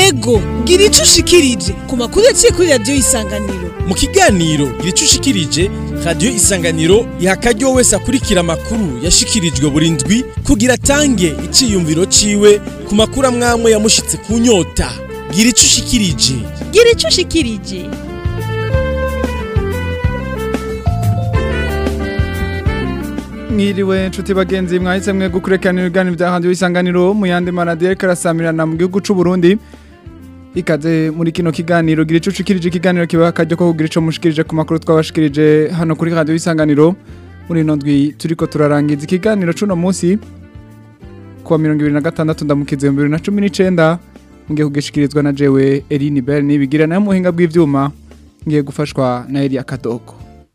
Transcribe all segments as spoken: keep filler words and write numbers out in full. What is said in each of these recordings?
ego gira ico ushikirije ku makuru yaciye kuri radiyo Isanganiro. Mu kiganiro gira ico ushikirije, radiyo Isanganiro iha akaryo wese akurikira amakuru yashikirijwe buri ndwi kugira atange iciyumviro ciwe ku makuru amwamwe yamushitse ku nyota. Gira ico ushikirije, gira ico ushikirije. Mwiriwe nshuti bagenzi, mwahise mwe gukurekanira ibiganiro bya radiyo Isanganiro mu yandi maradiyo karasamirana mu gihugu c'u Burundi. Ikaze muri kino kiganiro gira ico ushikirije, ikiganiro kiba akaryo ko kugira ico mushikirije ku makuru twabashikirije hano kuri radiyo Isanganiro. Muri ino ndwi turiko turarangiza ikiganiro c'uno munsi kuwa mirongo ibiri na gatandatu ndamukize bibiri na cumi n'icenda, ngiye kugishikirizwa na jewe Eline Bell nibigira na muhinga bw'ivyuma, ngiye gufashwa na Elia Kadoko.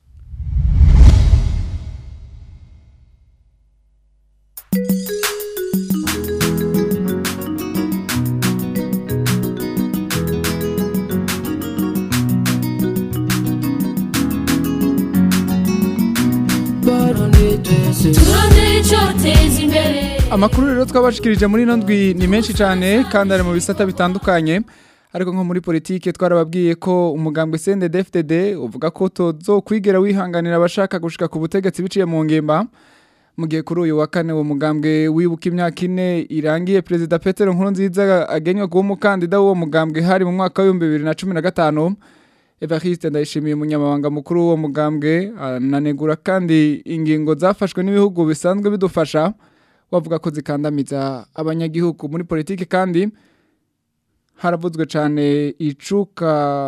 Amakuru rero twabashikirije muri ino ndwi ni menshi cyane kandi ari mu bisata bitandukanye, ariko nko muri politike twarababwiye ko umugambwe C N D D F D D uvuga ko tozo kwigera wihanganira abashaka gushika ku butegetsi biciye mu ngimba. Mu gihe kuri uyu wa kane uwo mugambwe wibuka imyaka ine irangiye Perezida Petero Nkurunziza agenywe kuba umukandida w'uwo mugambwe hari mu mwaka wa bibiri na cumi na gatanu. Evariste Ndayishimiye umunyamabanga mukuru w'uwo mugambwe ananegura kandi ingingo zafashwe n'ibihugu bisanzwe bidufasha, wavuga ko zikandamiza abanyagihugu muri politike. Kandi haravuzwe cyane icuka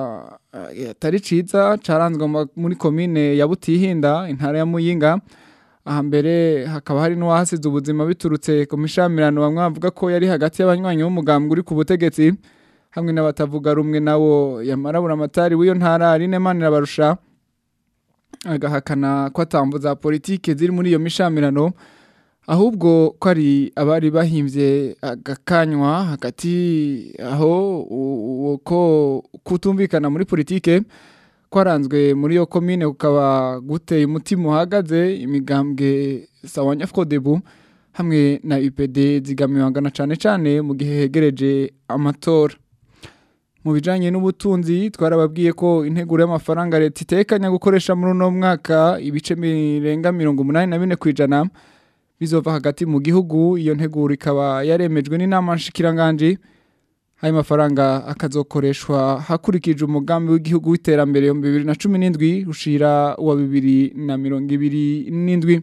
atari ciza caranzwe muri komine ya Butihinda intara ya Muyinga. Aha mbere hakaba hari n'uwahasize ubuzima biturutse ku mishamirano, bamwe bavuga ko yari hagati y'abanywanyi b'umugambwe uri ku butegetsi hamwe n'abatavuga rumwe nawo. Yamarabura amatari w'iyo ntara Aline Manirabarusha agahakana ko atamvu za politike ziri muri iyo mishamirano, ahubwo ko ari abari bahimvye agakanywa hagati aho ko kutumvikana muri politike kwaranzwe muri yo komine, kukaba guteye umutima uhagaze imigambwe Sawanya Frodebu hamwe na U P D zigamibangana cane cane mu gihe hegereje amatora. Mu bijanye n'ubutunzi twarababwiye ko integuro y'amafaranga leta itekanya gukoresha muri uno mwaka ibice birenga mirongo umunani na bine kwijana bizova hagati mu gihugu. Iyo nteguro ikaba yaremejwe n'inama nshikiranganje. Ayo mafaranga akazokoreshwa hakurikije umugambi w'igihugu w'iterambere mu bibiri na cumi n'indwi ushira wa bibiri na mirongo ibiri n'indwi.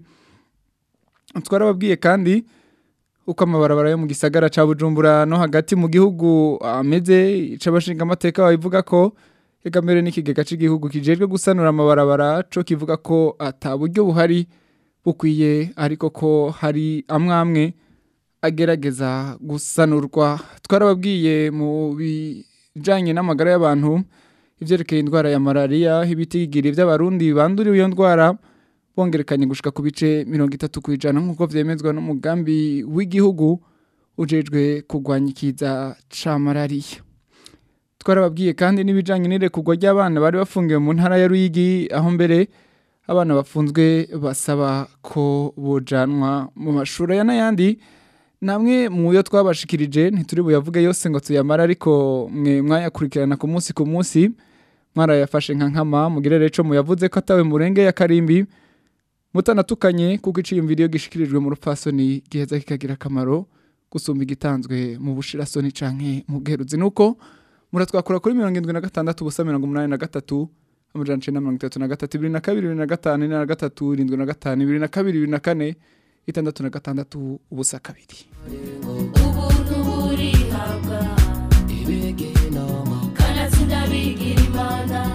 Twarababwiye kandi uko amabarabara yo mu gisagara ca Bujumbura no hagati mu gihugu ameze. Icabashinga amateka bavuga ko ega mbere n'ikigega cy'igihugu kijejwe gusanura amabarabara co kivuga ko ataburyo buhari bukwiye, ariko ko hari amwamwe agerageza gusanurwa. Twarababwiye mu bijanye n'amagara y'abantu ivyerekeye indwara ya malaria, ibitigiri by'abarundi banduriye iyo ndwara bongerekanye gushika ku bice mirongo itatu kwijana nk'uko vyemezwa n'umugambi w'igihugu ujejwe kurwanya ikiza ca malaria. Twarababwiye kandi n'ibijanye n'irekurwa ry'abana bari bafungiwe mu ntara ya Ruyigi, aho mbere abana bafunzwe basaba ko bojanwa mu mashuri ya n'ayandi. Namwe mu yo twabashikirije ntituri buyavuge yose ngo tuyamara, ariko mwe mwayakurikirana ku munsi ku munsi mwarayafashe nka nkama. Mugirere co muyavuze ko atawe murenge ya Karimbi mutanatukanye, kuko iciyumviro gishikirijwe mu rupfasoni giheza kikagira akamaro gusumba igitanzwe mu bushirasoni canke mu bweruzi. Nuko muratwakura kuri mirongo indwi na gatandatu ubusa mirongo umunani na gatatu amajana icenda na mirongo itatu na gatatu ibiri na kabiri ibiri na gatanu ine na gatatu irindwi na gatanu ibiri na kabiri ibiri na kane itandatu na gatandatu ubusa kabiri. Ubuntu burihabwa ibege inama kanatsinda bigira imana.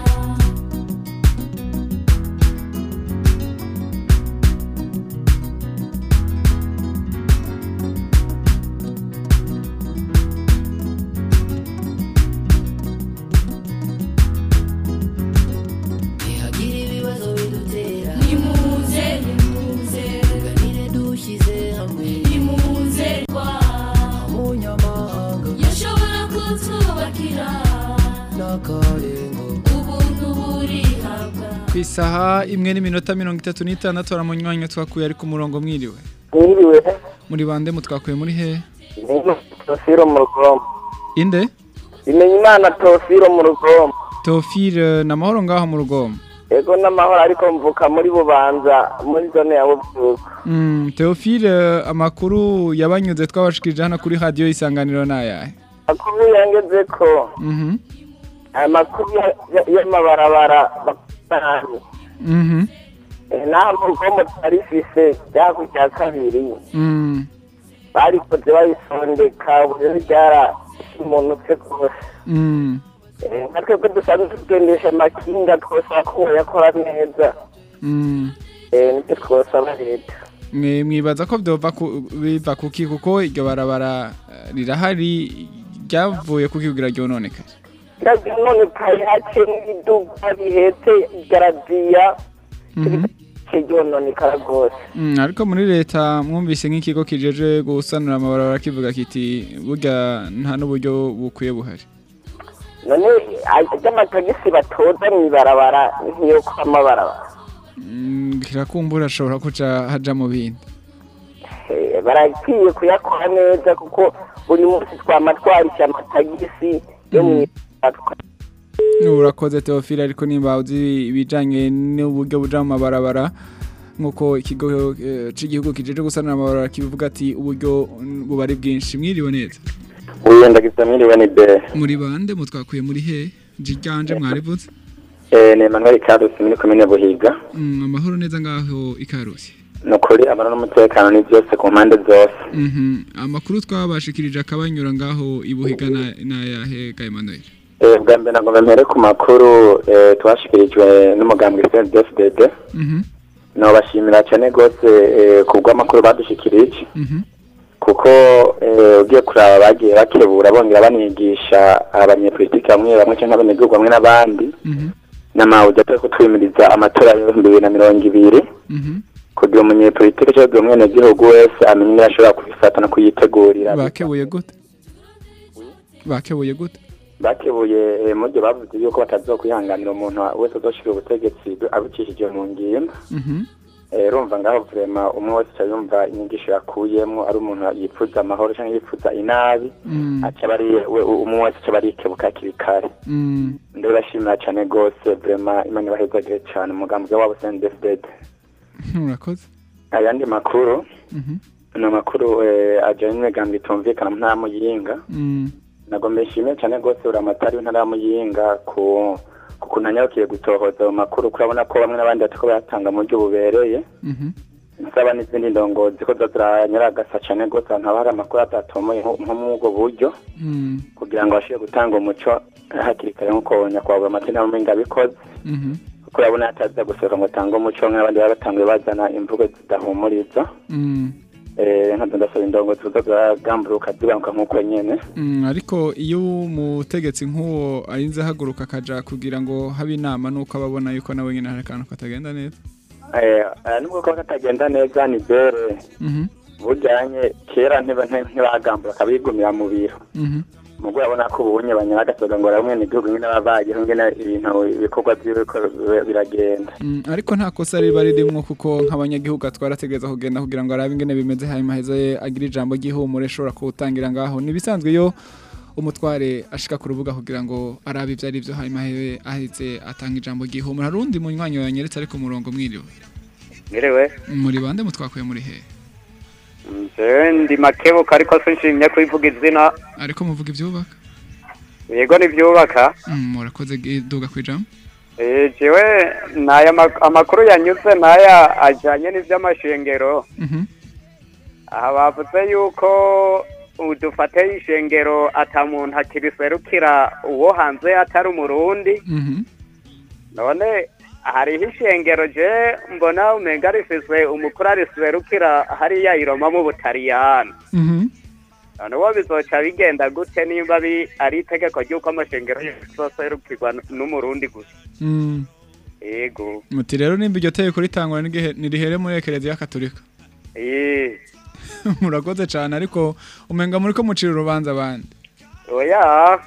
Kwisaha imwe n'iminota mirongo itatu n'itandatu aramunywanyo twakuye ari ku murongo. Mwiriwe. Mwiriwe. Muri bande mutwakuye muri he? Siro mu Rugombo. Inde? Bimenyimana Teofilo mu Rugombo. Teofile na mahoro ngaho mu Rugombo. Ego n'amahoro ariko mvuka muri Bubanza muri zone ya Buvuko. Mm, Teofile amakuru yabanyuze twabashikirije hano kuri radio Isanganiro nayahe? Amakuru yangeze ko. Mhm. Amakuru y'amabarabara bakanye. Mhm. Eh na mu Rugombo tarifise cyako cya kabiri. Mm. Bari koze babisondeka buri ryara umuntu tse kose. Mm. Eh natwe ko dusanzwe tugendesha makinga twose ko yakora neza. Mm. Eh nitwe twose abareta. Mwe mwibaza ko byova biva kuki kuko iryo barabara rirahari ryavuye kuki kugira ryo noneka. Ndazi none kai hace n'iduka bihetse garadiya. Mhm. Kiryo none karagose. Mm, ariko muri leta mwumvise nk'ikigo kijeje gusanura amabarabara kivuga kiti burya nta n'uburyo bukwiye buhari. None ajyamatagisi batoza mwibarabara nkiyo kwamabarabara. Mm, kirakumbura ashobora kuca haja mu bindi. Eh barakwiye kuyakora neza kuko buri munsi twamatwarisha amatagisi yo mwibarabara. Urakoze Teofile ariko nimba uzi ibijanye n'uburyo buja mu mabarabara nkuko ikigo c'igihugu kijeje gusanura amabarabara kivuga ati uburyo bubari bwinshi mwiriwe neza. Uyenda gisamiriwe ni be. Muri bande mutwakuye muri he? Jiganje mwarivuze? Eh ne Manuel Carlos muri komine Buhiga. Mm, amahoro neza ngaho ikarusi. Nokuri amara n'umutekano ni byose ku mpande zose. Mhm. Amakuru twabashikirije akabanyura ngaho ibuhiga na na yahe ga Emmanuel. Eh bwa mbere nagomba mpere ku makuru eh twashikirijwe n'umugambwe C N D F D D. Mhm. No bashimira cyane gose eh kubwa makuru badushikirije. Mhm. Kuko eh ugiye kuraba bagiye bakebura bongera banigisha abanyepolitike bamwe bamwe cyangwa abanyagihugu bamwe n'abandi. Mhm. Namawuja twe kutwimiriza amatora ya bibiri na mirongo ibiri. Mhm. Kugira umunyepolitike cyangwa umwene gihugu wese amenye ashobora kubifata no kuyitegurira. Bakebuye gute? Bakebuye gute? Bakebuye mu byo bavuze yuko batazokwihanganira umuntu wese uzoshira ubutegetsi abicishije mu ngimba. Mhm. Eh rumva ngaho vrema umwe wese cyumva inyigisho yakuyemo ari umuntu yipfuza amahoro cyangwa yipfuza inabi. Acha bari umwe wese cyabari kebuka kirikare. Mhm. Ndabashimira cyane gose vrema Imana bahezagire cyane umugambwe wabo C N D F D D. Murakoze. Ayandi makuru. Mhm. No makuru eh ajanye gambi tumvikana nta muyinga. Mhm. Nagombe shimye cyane gose uramatari ntara muyinga ku kukunanyakiye gutohoza mu makuru kurabona ko bamwe nabandi atako batanga mu byo bubereye. Mhm. Nsaba n'izindi ndongozi ko zaziranyaragasa cyane gose ntabara amakuru atatomoye nko mu bwo buryo. Mhm. Kugira ngo ashire gutanga umuco hakirikare nko nyakwawe amatina mu minga bikoze. Mhm. Kurabona ataza gusohoka ngo tanga umuco nk'abandi batangiye bazana imvugo zidahumuriza. Mhm. Eh nka ndasaba indongo tuzagamburuka zibanka nkuko nyene. Mm, ariko iyo umutegetsi nk'uwo arinze haguruka kaja kugira ngo habe inama nuko ababona yuko nawe nyine hari kantu katagenda neza. Eh nubwo ko katagenda neza ni bere. Mhm. Bujanye kera ntiba ntibagambura kabigumira mu biro. Mhm. Mugo yabona ko ubunye banyagasoga ngo ramwe n'igihugu nyine babaye ngena ibintu bikorwa byiwe ko biragenda. Mm, ariko nta kosa riba ririmo kuko nk'abanyagihugu atwarategeza kugenda kugira ngo arabe ingene bimeze hanyuma heze agira ijambo gihumure shora kutangira ngaho nibisanzwe yo umutware ashika ku rubuga kugira ngo arabe ivyo ari byo hanyuma hewe aheze atanga ijambo gihumure harundi munywanyo yanyeretse ariko murongo mwiriwe. Mwiriwe. Muri bande mutwakuye muri he? Nje ndi makebuka ariko sinshimye kubivuga izina. Ariko muvuga ivyubaka? Yego ni byubaka. Mm, murakoze duga kwijambo. Eh jewe naya amakuru yanyuze naya ajanye n'ivy'amashengero. Mhm. Aha bavuze yuko udufate ishengero atamuntu akiriserukira uwo hanze atari umurundi. Mhm. None hari ishengero je mbona umenga rifiswe umukuru ariserukira hariya iroma mu Butaliyani. Mhm. None wo bizoca bigenda gute nimba ari itegeko ry'uko amashengero yoserukirwa n'umurundi gusa. Mhm. Yego. Muti rero nimba iryo tegeko ritangwa nirihere muri Ekereziya Katolika. Eh. Murakoze cyane ariko umenga muri ko mucira urubanza abandi. Oya.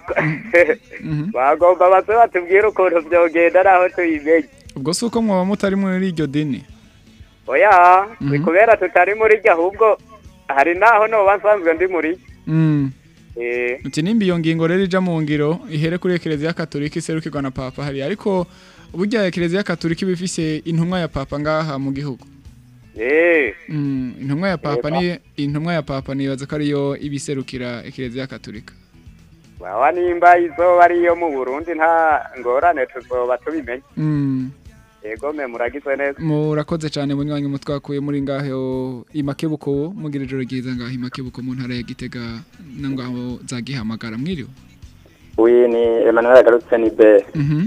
Bagomba baze batubwira ukuntu byogenda naho tuyimenye. Ubwo suko mwaba mutari muri iryo dini. Oya, kubera tutari muri iryo ahubwo hari naho no basanzwe ndi muri. Mm. eh uti nimba iyo ngingo rero ija mu ngiro ihere kuri Eklezia Katolika iserukirwa na Papa hari ariko burya Eklezia Katolika bifise intumwa ya Papa ngaha mu gihugu eh mm intumwa ya Papa ni intumwa ya Papa nibaza ko ariyo ibiserukira Eklezia Katolika wawa nimba izo ariyo mu Burundi nta ngorane tuzoba tubimenye mm Ego me muragize neza. Murakoze cyane munywanyi mutwakuye muri ngaho imakebuko mugira ijoro ryiza ngaho imakebuko mu ntara ya Gitega nangaho zagihamagara mwiriwe. Oui ni Emmanuel agarutse ni be. Mhm.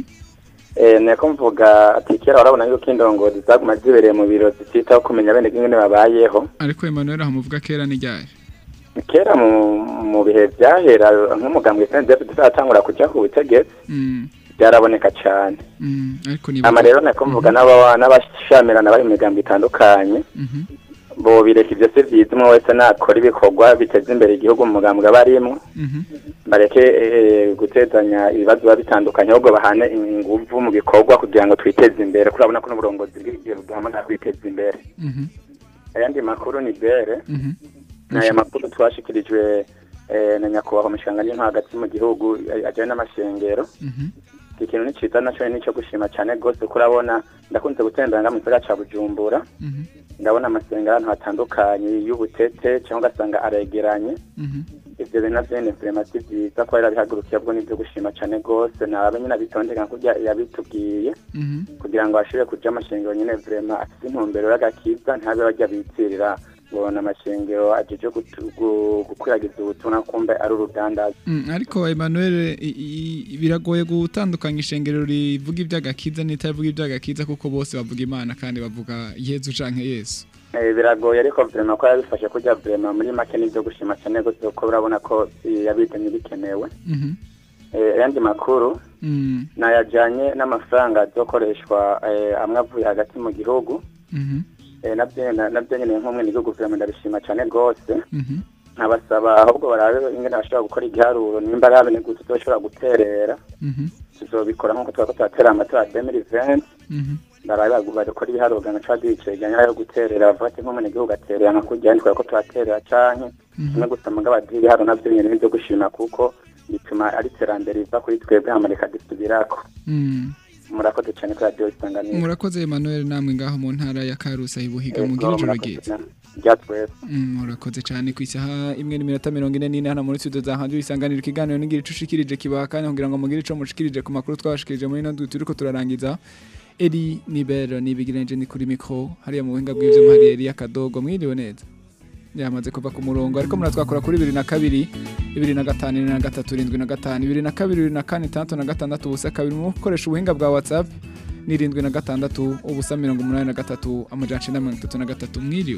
Eh nako mvuga ati kera warabona yuko indongozi zaguma zibereye mu biro zititaho kumenya bene ingene babayeho. Ariko Emmanuel ahamuvuga kera ni ryari? Kera mu mu bihe byahera nk'umugambwe Saint David atangura kujya ku butegetsi. Mhm. Byaraboneka cyane. Mhm. Ariko ni ama rero nako mvuga n'aba n'abashamirana bari mu migambi itandukanye. Mhm. Bo bireka ibyo se byizimo wese nakora ibikorwa biteza imbere igihugu mu mugambwe barimo. Mhm. Bareke e, gutezanya ibibazo biba bitandukanye ahubwo bahane inguvu mu bikorwa kugira ngo twiteze imbere kurabona ko n'uburongozi bw'igihugu bwamana kwiteza imbere. Mhm. Ayandi makuru ni bere. Mhm. Naya makuru twashikirijwe eh na nyakubahwa mushanganye nta hagati mu gihugu ajanye n'amashengero. Mhm. Ikintu nicita naco nico gushima cyane gose kurabona ndakunze gutembera mu gisagara ca Bujumbura. Mhm. Ndabona amasengero ahantu hatandukanye y'ubutete cyangwa gasanga aregeranye. Mhm. Ivyo bintu vyene vraiment byiza ko ari bihagurukiye bwo nivyo gushima cyane gose nabe nyina bitondeka kujya yabitubwiye. Mhm. Kugira ngo ashire kuja amashengero nyene vraiment afite intumbero y'agakiza ntabe bajya bitirira bona amashengero ajeje gukwiragiza ubutumwa kumbe ari urudandaza. Mm, ariko Emmanuel biragoye gutandukanya ishengero rivuga iby'agakiza n'itavuga iby'agakiza kuko bose bavuga Imana kandi bavuga Yesu canke Yesu. Eh biragoye ariko vraiment ko yabifashe kujya vraiment muri make n'ibyo gushima cyane gose ko urabona ko yabitanye bikenewe. Mhm. Eh yandi makuru mm. nayajanye n'amafaranga azokoreshwa eh, amwe avuye hagati mu gihugu. Mhm. Eh nabyo nabyo nyene nk'umwe nigo guverinoma ndabishima cyane gose. Mhm. Nkabasaba ahubwo barabe ingene bashobora gukora igiharuro nimba arabe ni gute tuzoshobora guterera. Mhm. Tuzobikora nko twako twatera amatora ya twenty twenty. Mhm. Barabe bagukora ibiharuro gana twadicegeanya yo guterera bafate nk'umwe nigo gaterera nka kujya ndiko ko twaterera canke no gusama ngabadi ibiharuro nabyo nyene nibyo gushima kuko bituma ari terambere iva kuri twebwe Amerika disubirako. Mhm. Murakoze cyane kwa Radio Isanganiro. Murakoze Emmanuel namwe ngaho mu ntara ya Karusa ibuhiga mu gihe joro gize. Byatwe. Mm murakoze cyane ku isaha imwe n'iminota mirongo ine n'ine hano muri studio za Radio Isanganiro ikiganiro ningira icushikirije kibakanya kugira ngo mugire ico mushikirije ku makuru twashikirije muri no turiko turarangiza. Eri Nibero nibigirenje ni kuri micro hariya mu buhinga bw'ivyo mpari Eri akadogo mwiriwe neza. Yamaze kuva ku murongo ariko muratwakora kuri bibiri na kabiri bibiri na gatanu na gatatu irindwi na gatanu bibiri na kabiri bibiri na kane itandatu na gatandatu ubusa kabiri mu gukoresha ubuhinga bwa WhatsApp ni irindwi na gatandatu ubusa mirongo umunani na gatatu amajana icenda na mirongo itatu na gatatu mwiriwe.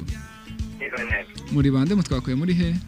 Muri bande mutwakuye muri he?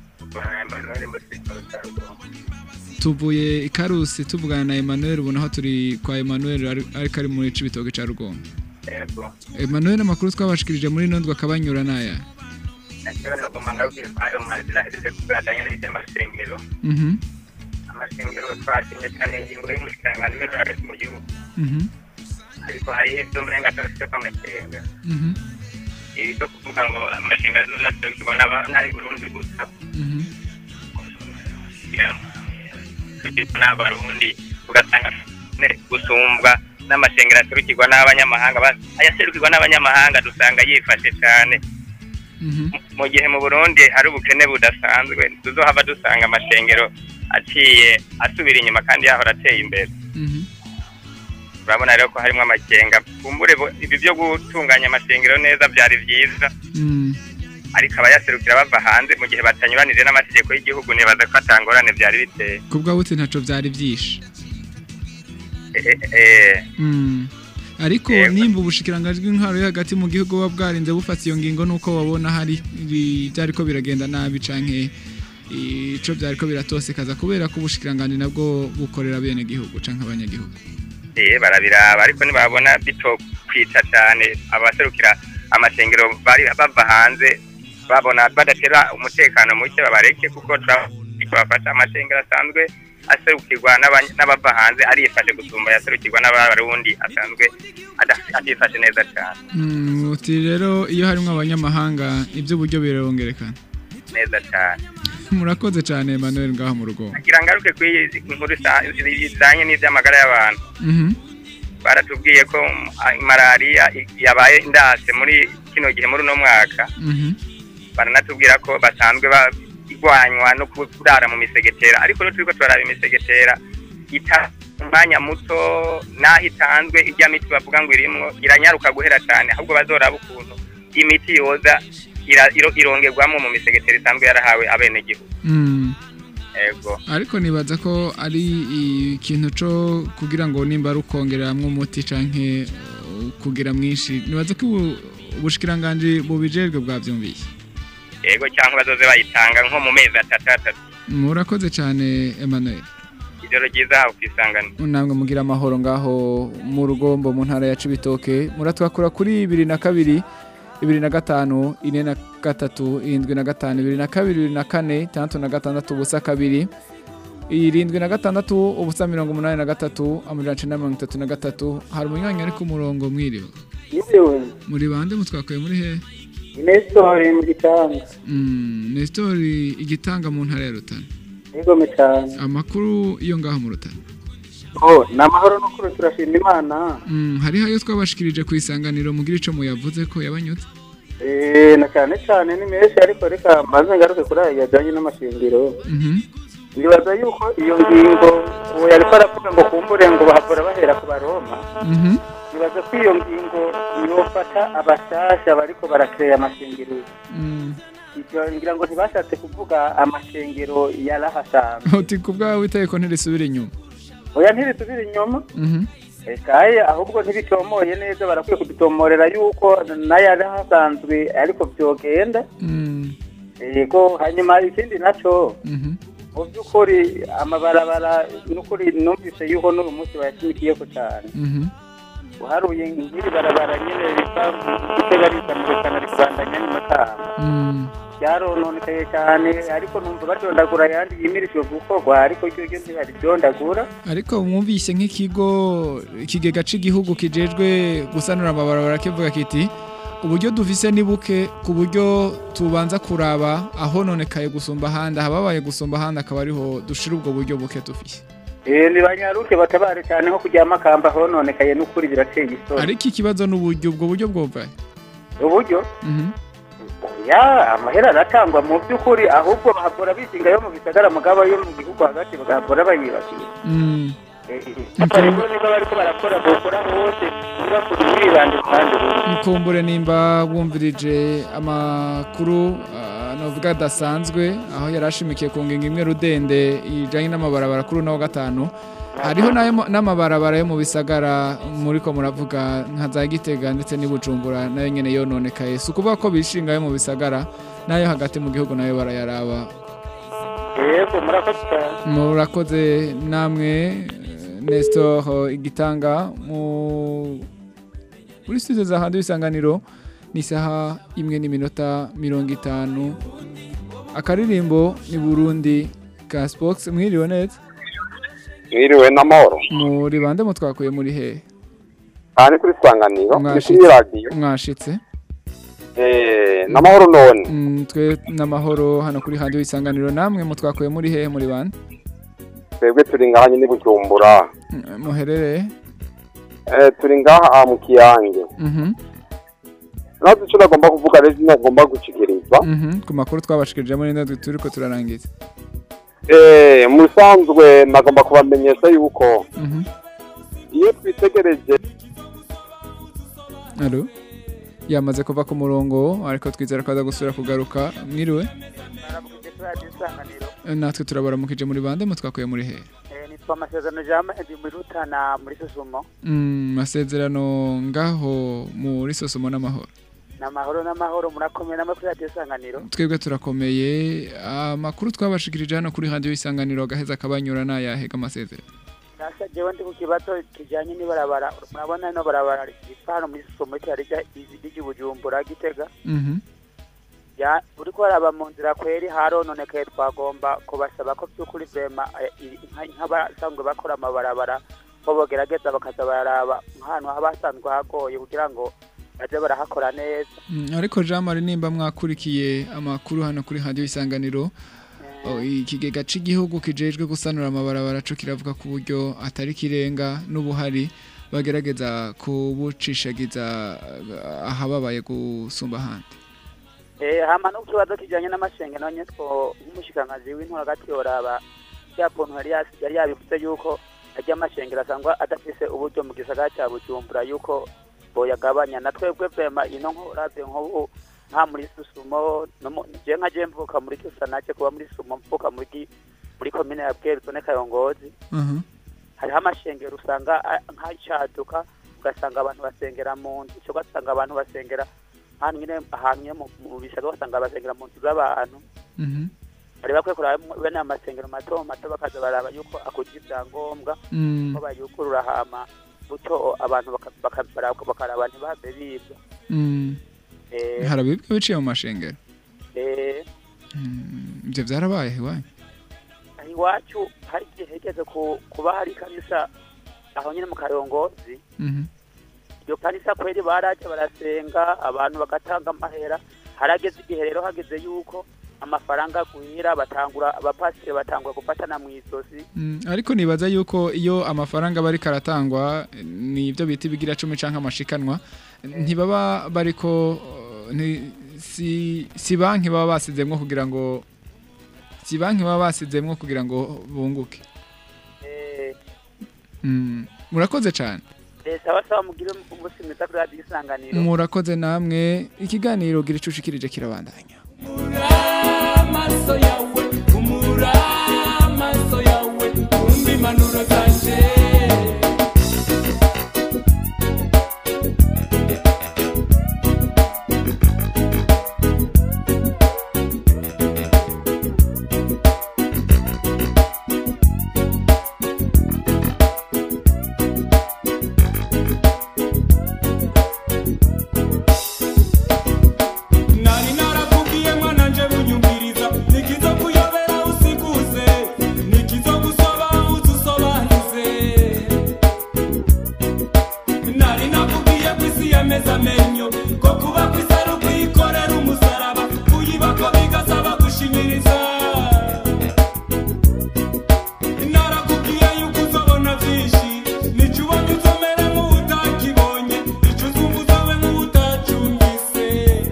Tuvuye ikarusi tuvugana na Emmanuel ubona aho turi kwa Emmanuel ariko ari muri Cibitoke ca Rugombo. Yego. Emmanuel amakuru twabashikirije muri nondwa kabanyura naya. Nakibona komanda kw'ayo mazira heze kugadanya n'ite masengero. Mhm. Amasengero twakinye cyane ingingo y'umushikanga n'imero mu gihugu. Mhm. Ariko hari ibyo mrenga twese kw'amasenga. Mhm. Ibi cyo kuvuga ngo amasengero zose tubona abana Burundi gusa. Mhm. Ya. Kujya Burundi ugatanga ne gusumbwa n'amasengero aturukirwa n'abanyamahanga ayaserukirwa n'abanyamahanga dusanga yifashe cyane. Mu gihe mu Burundi hari ubukene budasanzwe tuzohava dusanga amashengero aciye asubira inyuma kandi yahora ateye imbere. Mhm. Urabona rero ko harimo amakenga kumbure ibi byo gutunganya amashengero neza byari byiza. Mhm. Ariko abayaserukira bava hanze mu gihe batanyuranije n'amategeko y'igihugu nibaza ko atangorane byari biteye. Kubwa buti ntaco byari byishe. Eh eh. Mhm. Ariko nimba ubushikirangajwe intwaro hagati mu gihugu babwarinze bufata iyo ngingo nuko babona hari byariko biragenda nabi canke ico byariko biratosekaza kubera ko ubushikiranganje nabwo bukorera bene gihugu canke abanyagihugu. Eh barabiraba ariko nibabona bito kwita cyane abaserukira amashengero bari bava hanze babona badatera umutekano muke babareke kuko twafata amashengero asanzwe aserukirwa n'abava hanze arifashe gusumba yaserukirwa n'abarundi asanzwe atifashe neza cyane. Mm uti rero iyo harimo abanyamahanga ibyo buryo birongerekana neza cyane. murakoze cyane Emmanuel ngaha mu rugo kugira ngaruke kuri inkuru zijanye n'ivy'amagara y'abantu mhm baratubwiye ko malaria yabaye ndase muri kino gihe muri no mwaka mhm baranatubwira ko basanzwe igwanywa no kurara mu misegetera ariko no turiko turaraba imisegetera ita umwanya muto nahitanzwe ijya miti bavuga ngo irimwo iranyaruka guhera cyane ahubwo bazoraba ukuntu imiti yoza irongerwamo mu misegetera isanzwe yarahawe abene gihugu mm ego ariko nibaza ko ari ikintu cyo kugira ngo nimba rukongeramwe umuti canke kugira mwinshi nibaza ko ubushikiranganje bubijejwe bwavyumviye ego cyangwa bazoze bayitanga nko mu mezi atatu atatu murakoze cyane Emmanuel ijoro ryiza hawe kwisangana namwe mugira amahoro ngaho mu rugombo mu ntara ya Cibitoke muratwakura kuri bibiri na kabiri bibiri na gatanu ine na gatatu irindwi na gatanu bibiri na kabiri bibiri na kane itandatu na gatandatu ubusa kabiri irindwi na gatandatu ubusa mirongo umunani na gatatu amajana icenda na mirongo itatu na gatatu hari umunywanyi ari ku murongo mwiriwe muri bande mutwakaye muri he Nestor mu Gitanga mm Nestor igitanga mu ntara ya Rutana yego cyane amakuru iyo ngaho mu Rutana oh namahoro no kuri turashima Imana mm hari hayo twabashikirije ku isanganiro mugira ico muyavuze ko yabanyutse eh na cyane cyane ni menshi ariko reka mbaze ngaruke kuri aya yajanye n'amashingiro mhm nibaza yuko iyo ngingo uwo yari paravuga ngo kumbure ngo bahakora bahera ku baroma mhm nibaza ko iyo ngingo yofata abashasha bariko barakreya amashingiro mm ibyo ngira ngo ntibashatse kuvuga amashengero yarahasanzwe uti kubwa witaye ko ntirisubira inyuma oya ntirisubira inyuma mhm ekaye ahubwo ntibitomoye neza barakwiye kudutomorera yuko nayarahasanzwe ariko byogenda mm yego hanyuma ikindi naco mhm mu by'ukuri amabarabara n'ukuri numvise yuko n'uyu munsi bayashimikiyeko cyane mhm uharuye ngiri barabara nyene riva gutega rizamurekana rikubandanya n'Imatama mm yarononekaye cyane ariko numva badondagura yandi yimirijwe gukorwa ariko cyo cyo ntibadondagura ariko mwumvise nk'ikigo ikigega c'igihugu kijejwe gusanura amabarabara kivuga kiti uburyo dufise nibuke ku buryo tubanza kuraba aho nonekaye gusumba handa hababaye gusumba handa akaba ariho dushira ubwo buryo buke dufise eh ni banyaruke batabare cyane nko kujya makamba aho nonekaye n'ukuri birateye isoni ariko ikibazo n'uburyo ubwo buryo bwovaye uburyo mhm ya amahera aratangwa mu by'ukuri ahubwo bahakora bizinga yo mu bisagara mugabo yo mu gihugu hagati bagakora bayibasiye mm Ariko niba bariko barakora bokora hose niba kuri bibande kandi mukumbure nimba bumvirije amakuru novuga dasanzwe aho yarashimikiye ku ngingo imwe rudende ijanye n'amabarabara kuri no gatanu hariho nayo n'amabarabara yo mu bisagara muri ko muravuga nka za Gitega ndetse n'Ibujumbura nayo nyene yononekaye sukuvuga ko bishinga yo mu bisagara nayo hagati mu gihugu nayo barayaraba yego murakoze murakoze namwe Nestor igitanga mu muri studio za handi isanganiro ni saha imwe n'iminota mirongo itanu akaririmbo ni Burundi Gasbox mwiriwe neza mwiriwe n'amahoro muri bande mutwakuye muri he kandi kuri isanganiro ni kuri radio mwashitse eh n'amahoro none mm twe n'amahoro hano kuri handi isanganiro namwe mutwakuye muri he muri bande twebwe turi ngaha nyine Bujumbura muherere eh turi ngaha mu Kiyange mhm nazo cyo nagomba kuvuga rero nagomba gucikiriza mhm ku makuru twabashikirije muri ndetse turiko turarangiza eh musanzwe nagomba kubamenyesha yuko mhm iyo twitegereje allo yamaze kuva ku murongo ariko twizera ko aza gusubira kugaruka mwiriwe natwe turabaramukije muri bande mutwakuye muri he eh nitwa amasezerano jama ndi muri Rutana muri Sosumo mm masezerano ngaho muri Sosumo n'amahoro n'amahoro n'amahoro murakomeye namwe kuri radio isanganiro twebwe turakomeye amakuru twabashikirije hano kuri radio isanganiro gaheza kabanyura nayahega amasezerano Nasa jewe ndi ku kibazo kijanye n'ibarabara murabona no barabara rifano muri Sosumo cyarija izidi Bujumbura Gitega mhm ya uriko araba mu nzira kweri harononekaye twagomba kubasaba ko byukuri vema nk'abasanzwe bakora amabarabara ko bogerageza bakaza baraba nk'ahantu habasanzwe hagoye kugira ngo baje barahakora neza ariko Jean Marie nimba mwakurikiye amakuru hano kuri radio isanganiro ikigega c'igihugu kijejwe gusanura amabarabara co kiravuga ku buryo atari kirenga n'ubuhari bagerageza kubucishagiza ahababaye gusumba handi. Eh hama no kibazo kijanye n'amashenge nanye two nk'umushikangazi w'intwara gati yoraba ya pontu yari yari yabivuze yuko ajya amashengera sangwa adafise uburyo mu gisagara cya Bujumbura yuko boyagabanya na twebwe pema ino nkoravye nko nta muri Susumo je nka je mvuka muri Kisanaje kuba muri Sumo mvuka muri muri commune ya Bweru ne Kayongozi. Mhm. Hari amashengero usanga nk'acaduka ugasanga abantu basengera mu nzu cyo gasanga abantu basengera hano nyine ahantu mu bishaga basanga basengera mu nzu z'abantu. Mhm. Bari bakwiye kuraba bene amasengero mato mato bakaza baraba yuko akugira ibyangombwa ko bayukurura hama buto abantu bakaraba ntibabe bibwa. Mhm. Eh harabibwe biciye mu mashengero. Eh. Mhm. Ibyo byarabaye hiwaye. Iwacu hari igihe hegeze kuba hari kanisa aho nyine mu Kayongozi. Mhm. Iyo kanisa kweri baraje barasenga abantu bagatanga amahera harageze igihe rero hageze yuko amafaranga guhira batangura abapasire batangwa gufatana mu isosi. Mm, ariko nibaza yuko iyo amafaranga bari karatangwa ni ibyo biti bigira cumi canka amashikanwa ntibaba bariko ni si si banki baba basizemwe kugira ngo si banki baba basizemwe kugira ngo bunguke. Eh. Mm, murakoze cyane. Sawa sawa mugire umusimita kuri Radio Isanganiro. Murakoze namwe ikiganiro gira icushikirije kirabandanya. Maso yawe umura maso yawe umbi manuro zanje amenyo ko kuba kwisaru kwikorera umusaraba kuyiba ko bigasaba gushinyiriza narakubwiye yuko uzabona byinshi nicuba bizomera nk'utakibonye icuza umuzawe nk'utacumvise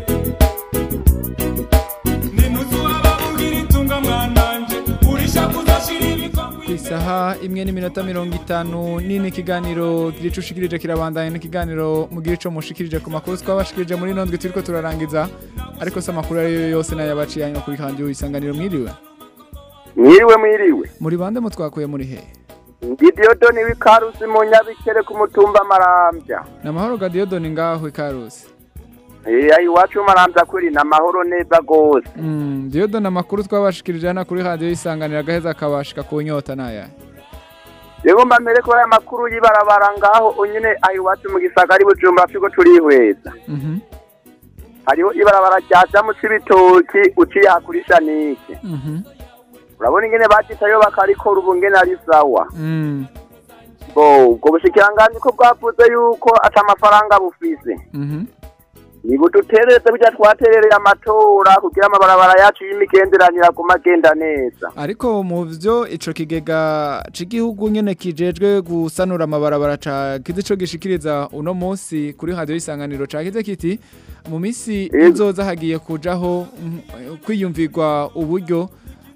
ninuzu ababwira itunga mwananje urisha kuzashira ibikombe isaha imwe n'iminota mirongo itanu nini kiganiro gicushikirije kirabandanya n'ikiganiro mugira ico mushikirije ku makuru twabashikirije muri nondwe turiko turarangiza ariko se amakuru ariyo yose nayabaciye no kuri kandi Isanganiro mwiriwe mwiriwe mwiriwe muri bande mu twakuye muri he Diodoni w'Ikarusi mu Nyabikere ku mutumba Marambya namahoro ga Diodoni ngaho Ikarusi eh ayi wacu Marambya kuri namahoro neza gose mm Diodoni amakuru twabashikirije na kuri radio Isanganiro gaheza kabashika ku nyota naya Yego mbamere ko aya makuru yibarabara ngaho unyine ayi wacu mu gisagari Bujumbura fiko turihweza mhm hariho ibarabara ryaza mu cibitoki uciye hakurisha niki mhm urabona ingene bagitayo bakarikora ubungene ari sawa mhm bo ubwo bushikiranganje ko bwavuze yuko ata amafaranga bufise mhm nibo dutereze bijya twaterereye amatora kugira amabarabara yacu y'imigenderanira ku magenda neza ariko mu byo ico kigega c'igihugu nyene kijejwe gusanura amabarabara ca kizico gishikiriza uno munsi kuri radio Isanganiro cakize kiti mu misi izoza hagiye kujaho kwiyumvirwa uburyo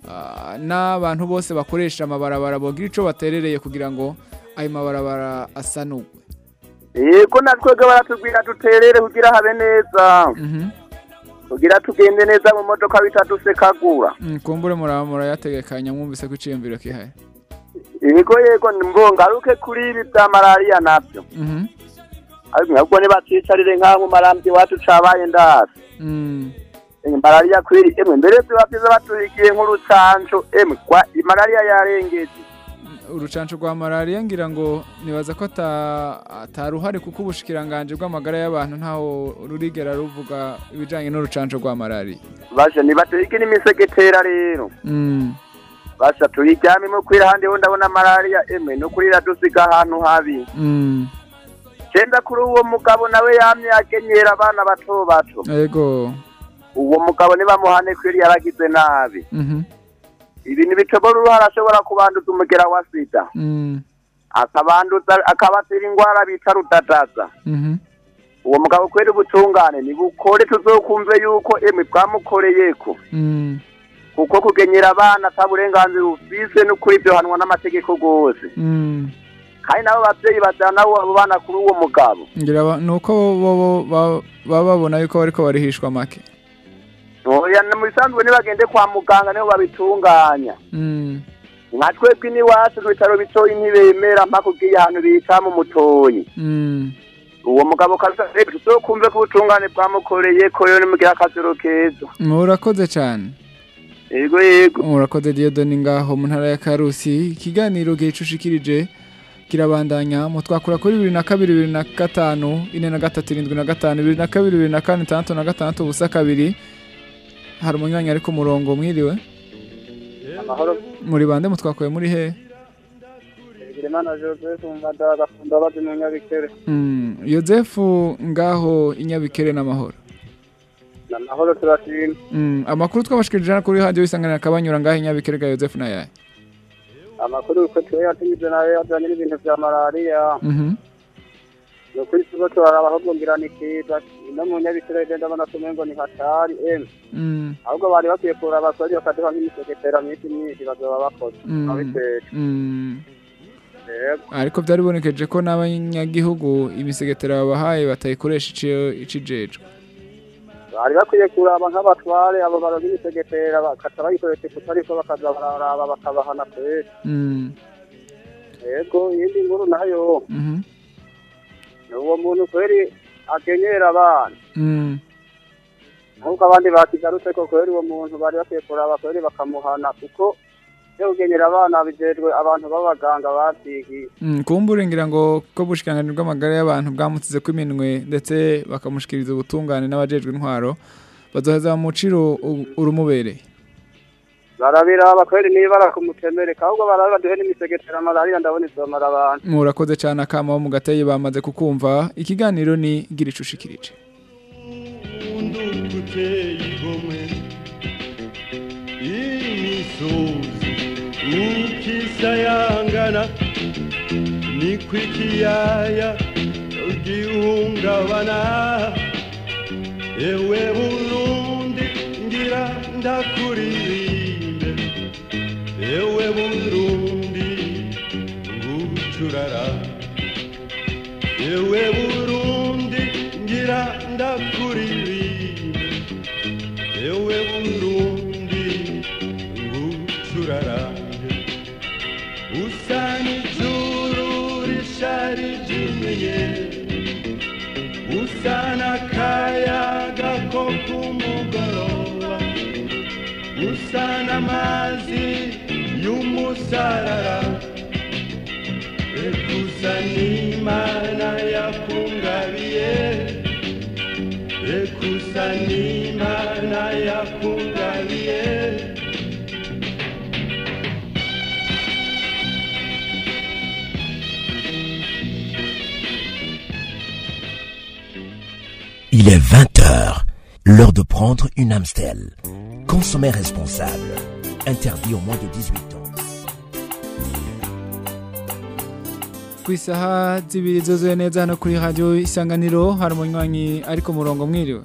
n'abantu bose bakoresha amabarabara bogira ico baterereye kugira ngo ayo mabarabara asanurwe Yego natwege baratubwira duterere kugira habe neza. Mhm. Kugira tugende neza mu modoka bitadusekagura. Mm kumbure muramura yategekanya mwumvise kwiciyumviro kihaye. Yego yego mbongaruke kuri ibi bya malaria nabyo. Mhm. Ariko nabwo ne bacicarire nkaho Marambye wacu cabaye ndase. Mhm. Malaria kwiri emwe mbere byo baturikiye nk'urucanco emwe kwa malaria yarengeje. Urucanco rwa malaria ngira ngo nibaza ko ataruhari kuko ubushikiranganje bw'amagara y'abantu ntaho rurigera ruvuga ibijanye n'urucanco rwa malaria baje nibaterike n'imisegetera rero mm basha turijyame mu kwira handi ho ndabona malaria emwe no kurira dusiga ahantu habi mm cenda kuri uwo mugabo nawe yamye yakenyera abana bato bato yego uwo mugabo niba muhane kwiri yaragize nabi mhm ibintu bitobora uruhara ashobora kubanduza umugera wa sida mm akabanduza akabatera ingwara bita rudadaza mhm uwo mugabo kwera ubutungane ni bukore tuzokumve yuko emwe bwamukoreyeko mm kuko kugenyera abana ataburenganzira ufise no kuri byo hanwa n'amategeko gose mm kandi nabo bavyeyi badana abo bana kuri uwo mugabo ngira nuko bo baba babona yuko bariko barihishwa make oya namusanzwe ni bagende kwa muganga niho babitunganya mm nka twebwe ni wacu bitaro bitoyi ntibemera mpaka ugiye ahantu bita mu mutoyi mm uwo mugabo kaza tuzokumve ko ubutungane bwamukoreye ko yo nimugira akaziro keza murakoze cyane yego yego murakoze Dieudonne ngaho mu ntara ya Karusi ikiganiro gicushikirije kirabandanya mu twakura kuri bibiri na kabiri bibiri na gatanu ine na gatatu irindwi na gatanu bibiri na kabiri bibiri na kane itandatu na gatandatu ubusa kabiri hari umunyanya ariko murongo mwiriwe amahoro muri bande mutwakuye muri he Imana Joseph Mbadaga fundabazi mu Nyabikere mm Joseph ngaho inyabikere n'amahoro n'amahoro turashimye mm amakuru twabashikirije kuri radio Isanganiro kabanyura ngaho inyabikere ga Joseph na yaye amakuru ko twe yatumije nawe yazanye n'ibintu bya malaria mhm no kuri tuba turaraba aho bongirana ikiza no mu Nyabikere genda bana tumengo ni hatari em mm ahubwo bari bakwiye kuraba abasore bakaduha nk'imisegetera myinshi myinshi bazoba bakoze abitera mm ariko byari bonekeje ko n'abanyagihugu imisegetera babahaye batayikoresha iciyo icijejwe bari bakwiye kuraba nk'abatware abo baroga imisegetera bakata bayikoresha kutariko bakaza bararaba bakabahana pe mm yego yindi nkuru nayo mhm uwo muntu kweri akenyera abana mm nkuko abandi bakigarutse ko kweri uwo muntu bari bakwiye kuraba kweri bakamuhana kuko yo kugenyera abana bijejwe abantu b'abaganga batigi mm kumbure ngira ngo ko bushikangana bw'amagara y'abantu bwamutize ko iminwe ndetse bakamushikiriza ubutungane n'abajejwe intwaro bazoheza mu ciro urumubereye barabira bakweri niba barakumutemere ahubwo barabaduhe n'imisegetera malaria ndabona izomara abantu murakoze cyane akama bo mu gateye bamaze kukumva ikiganiro ni gira icushikirije imisozi ukisayangana ni kwikiyaya ugihungabana ewe Burundi ngira ndakuririmbe ewe Burundi ngucurara ewe Burundi ngira ndakuririmbe ewe Burundi ngucurarange usani juru risharijimiye usana kayaga ko kumugoroba usana amazi y'umusarara ekusana imana yakungabiye ekusana imana yakungabiye Il est vingt heures, l'heure de prendre une Amstel. Consommez responsable. Interdit aux moins de dix-huit ans. Kwisaha zibiri zozoye neza hano kuri radio Isanganiro hari umunywanyi ariko murongo mwiriwe.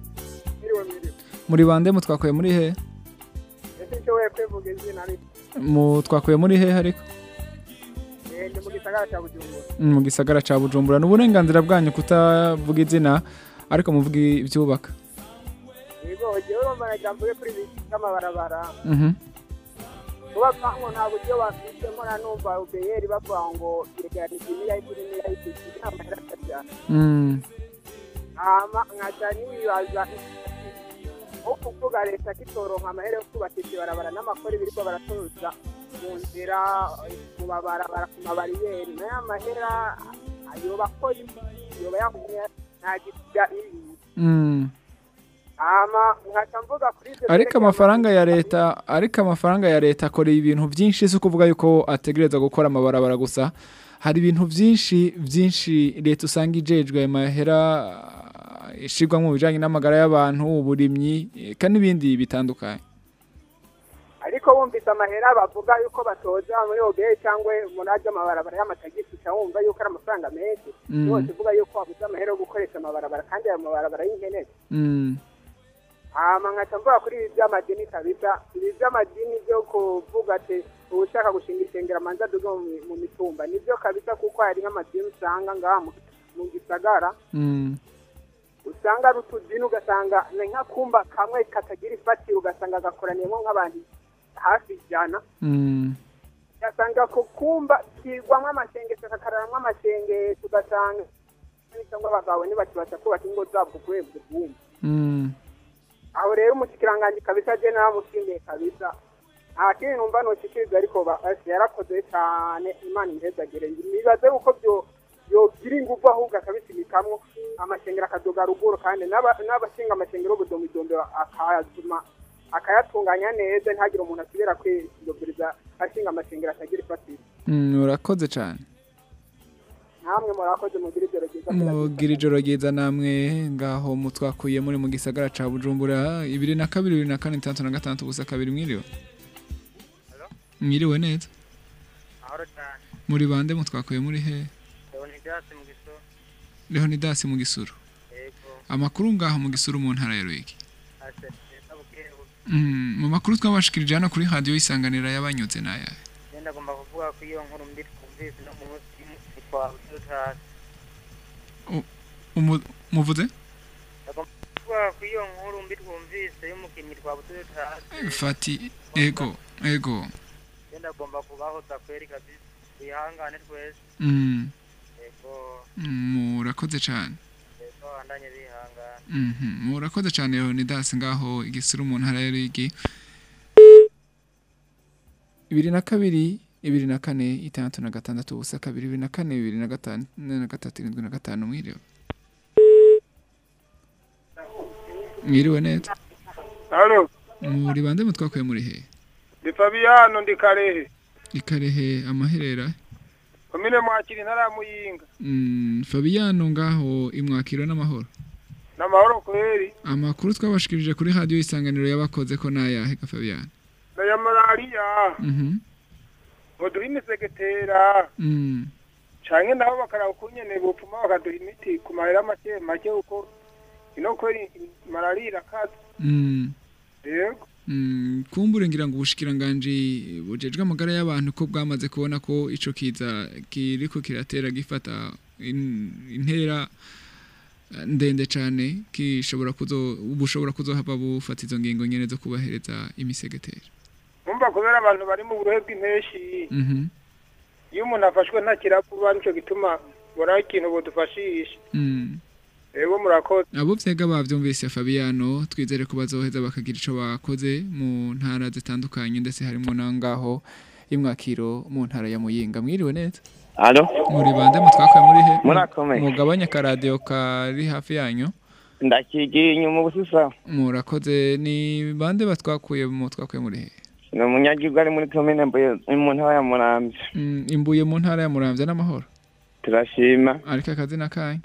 Muri bande mutwakuye muri he? Ese cyowe kwevuga izina ari. Mu twakuye muri he ariko? Eh mu gisagara ca Bujumbura. Mu gisagara ca Bujumbura n'uburenganzira bwanyu kutavuga izina ariko muvuga ibyubaka. Yego jewe mbana jambuye kuri bikamabarabara. Mhm. Kuba pango nta buryo bafite mbona numva ubeyeri bavuga ngo yegeranye imira y'imira y'ikindi amahera cyane. Mm. Ama nkatani wibaza uko kuvuga leta kitoronka amahera yo kubakisha barabara n'amakori biriko baratoza mu nzira mu babarabara ku mabariyeri n'aya mahera ayo bakora iyo bayakumye nta gitya ibi. Mm. Ama nkata mvuga kuri ivyo ariko amafaranga ya leta ariko amafaranga ya leta akora ibintu byinshi so kuvuga yuko ategereza gukora amabarabara gusa hari ibintu byinshi byinshi leta usanga ijejwe amahera ishigwa mu bijanye n'amagara y'abantu uburimyi kandi ibindi bitandukanye. ariko wumvise amahera bavuga yuko batoza muri oge cyangwa muraje amabarabara y'amatagisi cyangwa wumva yuko ari amafaranga menshi yose uvuga yuko wabuze amahera yo gukoresha amabarabara kandi ayo mabarabara y'inkenere hama nkaca mvuga kuri ibi by'amadini kabisa ibi by'amadini byo kuvuga ati ushaka gushinga isengera manza duge mu mitumba nibyo kabisa kuko hari nk'amadini usanga ngaha mu gisagara usanga ari utudini ugasanga ni nk'akumba kamwe katagira ifatiro ugasanga gakoraniyemo nk'abantu hafi ijana ugasanga ku kumba kigwamo amashengesho kakararamwo amashengesho ugasanga cyangwa abagabo ntibakibasha kubaka ingo zabo ku rwego rw'umwe aho rero umushikiranganji kabisa je namushimiye kabisa nta kintu numva noshikiriza ariko yarakoze cyane Imana imhezagire nibaze uko byo yogira ingufu ahubwo akabisimikamwo amashengero akadoga ruguru kandi n'abashinga amashengero budomidombe akayazuma akayatunganya neza ntagire umuntu asubira kwidobiriza ashinga amashengero atagira ifatiro urakoze cyane namwe murakoze mugira ijoro ryiza mugira ijoro ryiza namwe ngaho mutwakuye muri mu gisagara ca Bujumbura ibiri na kabiri bibiri na kane itandatu na gatandatu gusa kabiri mwiriwe mwiriwe neza muri bande mutwakuye muri he Leonidas mu Gisuru amakuru ngaho mu Gisuru mu ntara ya Ruyigi mu makuru twabashikirije hano kuri radio isanganira y'abanyuze naya Genda gomba kuvuga ko iyo nkuru mbi twumvise no mu munsi kwa ututasi umuvuze kuvuga ko iyo nkuru mbi twumvise y'umukinnyi twa ututasi Fati ego ego Genda gomba kubaho takweri kabisa bihangane twese mm ego murakoze cyane ego andanye bihangane mhm murakoze cyane Leonidas ngaho Igisuru mu ntara ya Ruyigi ibiri na kabiri ibiri na kane itandatu na gatandatu ubusa kabiri ibiri na kane bibiri na gatanu na gatatu irindwi na gatanu mwiriwe mwiriwe neza Halo muri bande mutwakuye muri he Ndi Fabiano ndi Karehe Ikarehe amaherera Komine mwakiri ntara muyinga mm Fabiano ngaho imwakiro n'amahoro N'amahoro kweri amakuru twabashikirije kuri radio isanganiro yabakoze ko nayahe ka Fabiano na ya malaria mhm Boduha imisegetera mm canke nabo bakara ukunyene bupfuma bakaduha imiti ku mahera make make uko ino kweri malaria irakaze mm yego mm kumbure ngira ngo ubushikiranganje bujejwe amagara y'abantu ko bwamaze kubona ko ico kiza kiriko kiratera gifata intera ndende cyane kishobora kuzo ubushobora kuzohava bufata izo ngingo nyene zo kubahereza imisegetera Mumba kubera abantu bari mu buruhe bw'impeshi mhm iyo umuntu afashwe nta kirakuba nico gituma bora ikintu bodufashisha mm ego murakoze abo vyega bavyumvise Fabiano twizere ko bazoheza bakagira ico bakoze mu ntara zitandukanye ndetse harimo nangaho imwakiro mu ntara ya Muyinga mwiriwe neza Allo muri bande mutwakaye muri he Murakomeye mugabanya ka radio kari hafi yanyu ndakigiye inyuma busisa murakoze ni bande batwakuye mu twakuye muri he no munyagirwa ari muri komine mbuye mu ntara ya Muramvya mm, imbuye mu ntara ya Muramvya n'amahoro turashima ariko akazi nakaye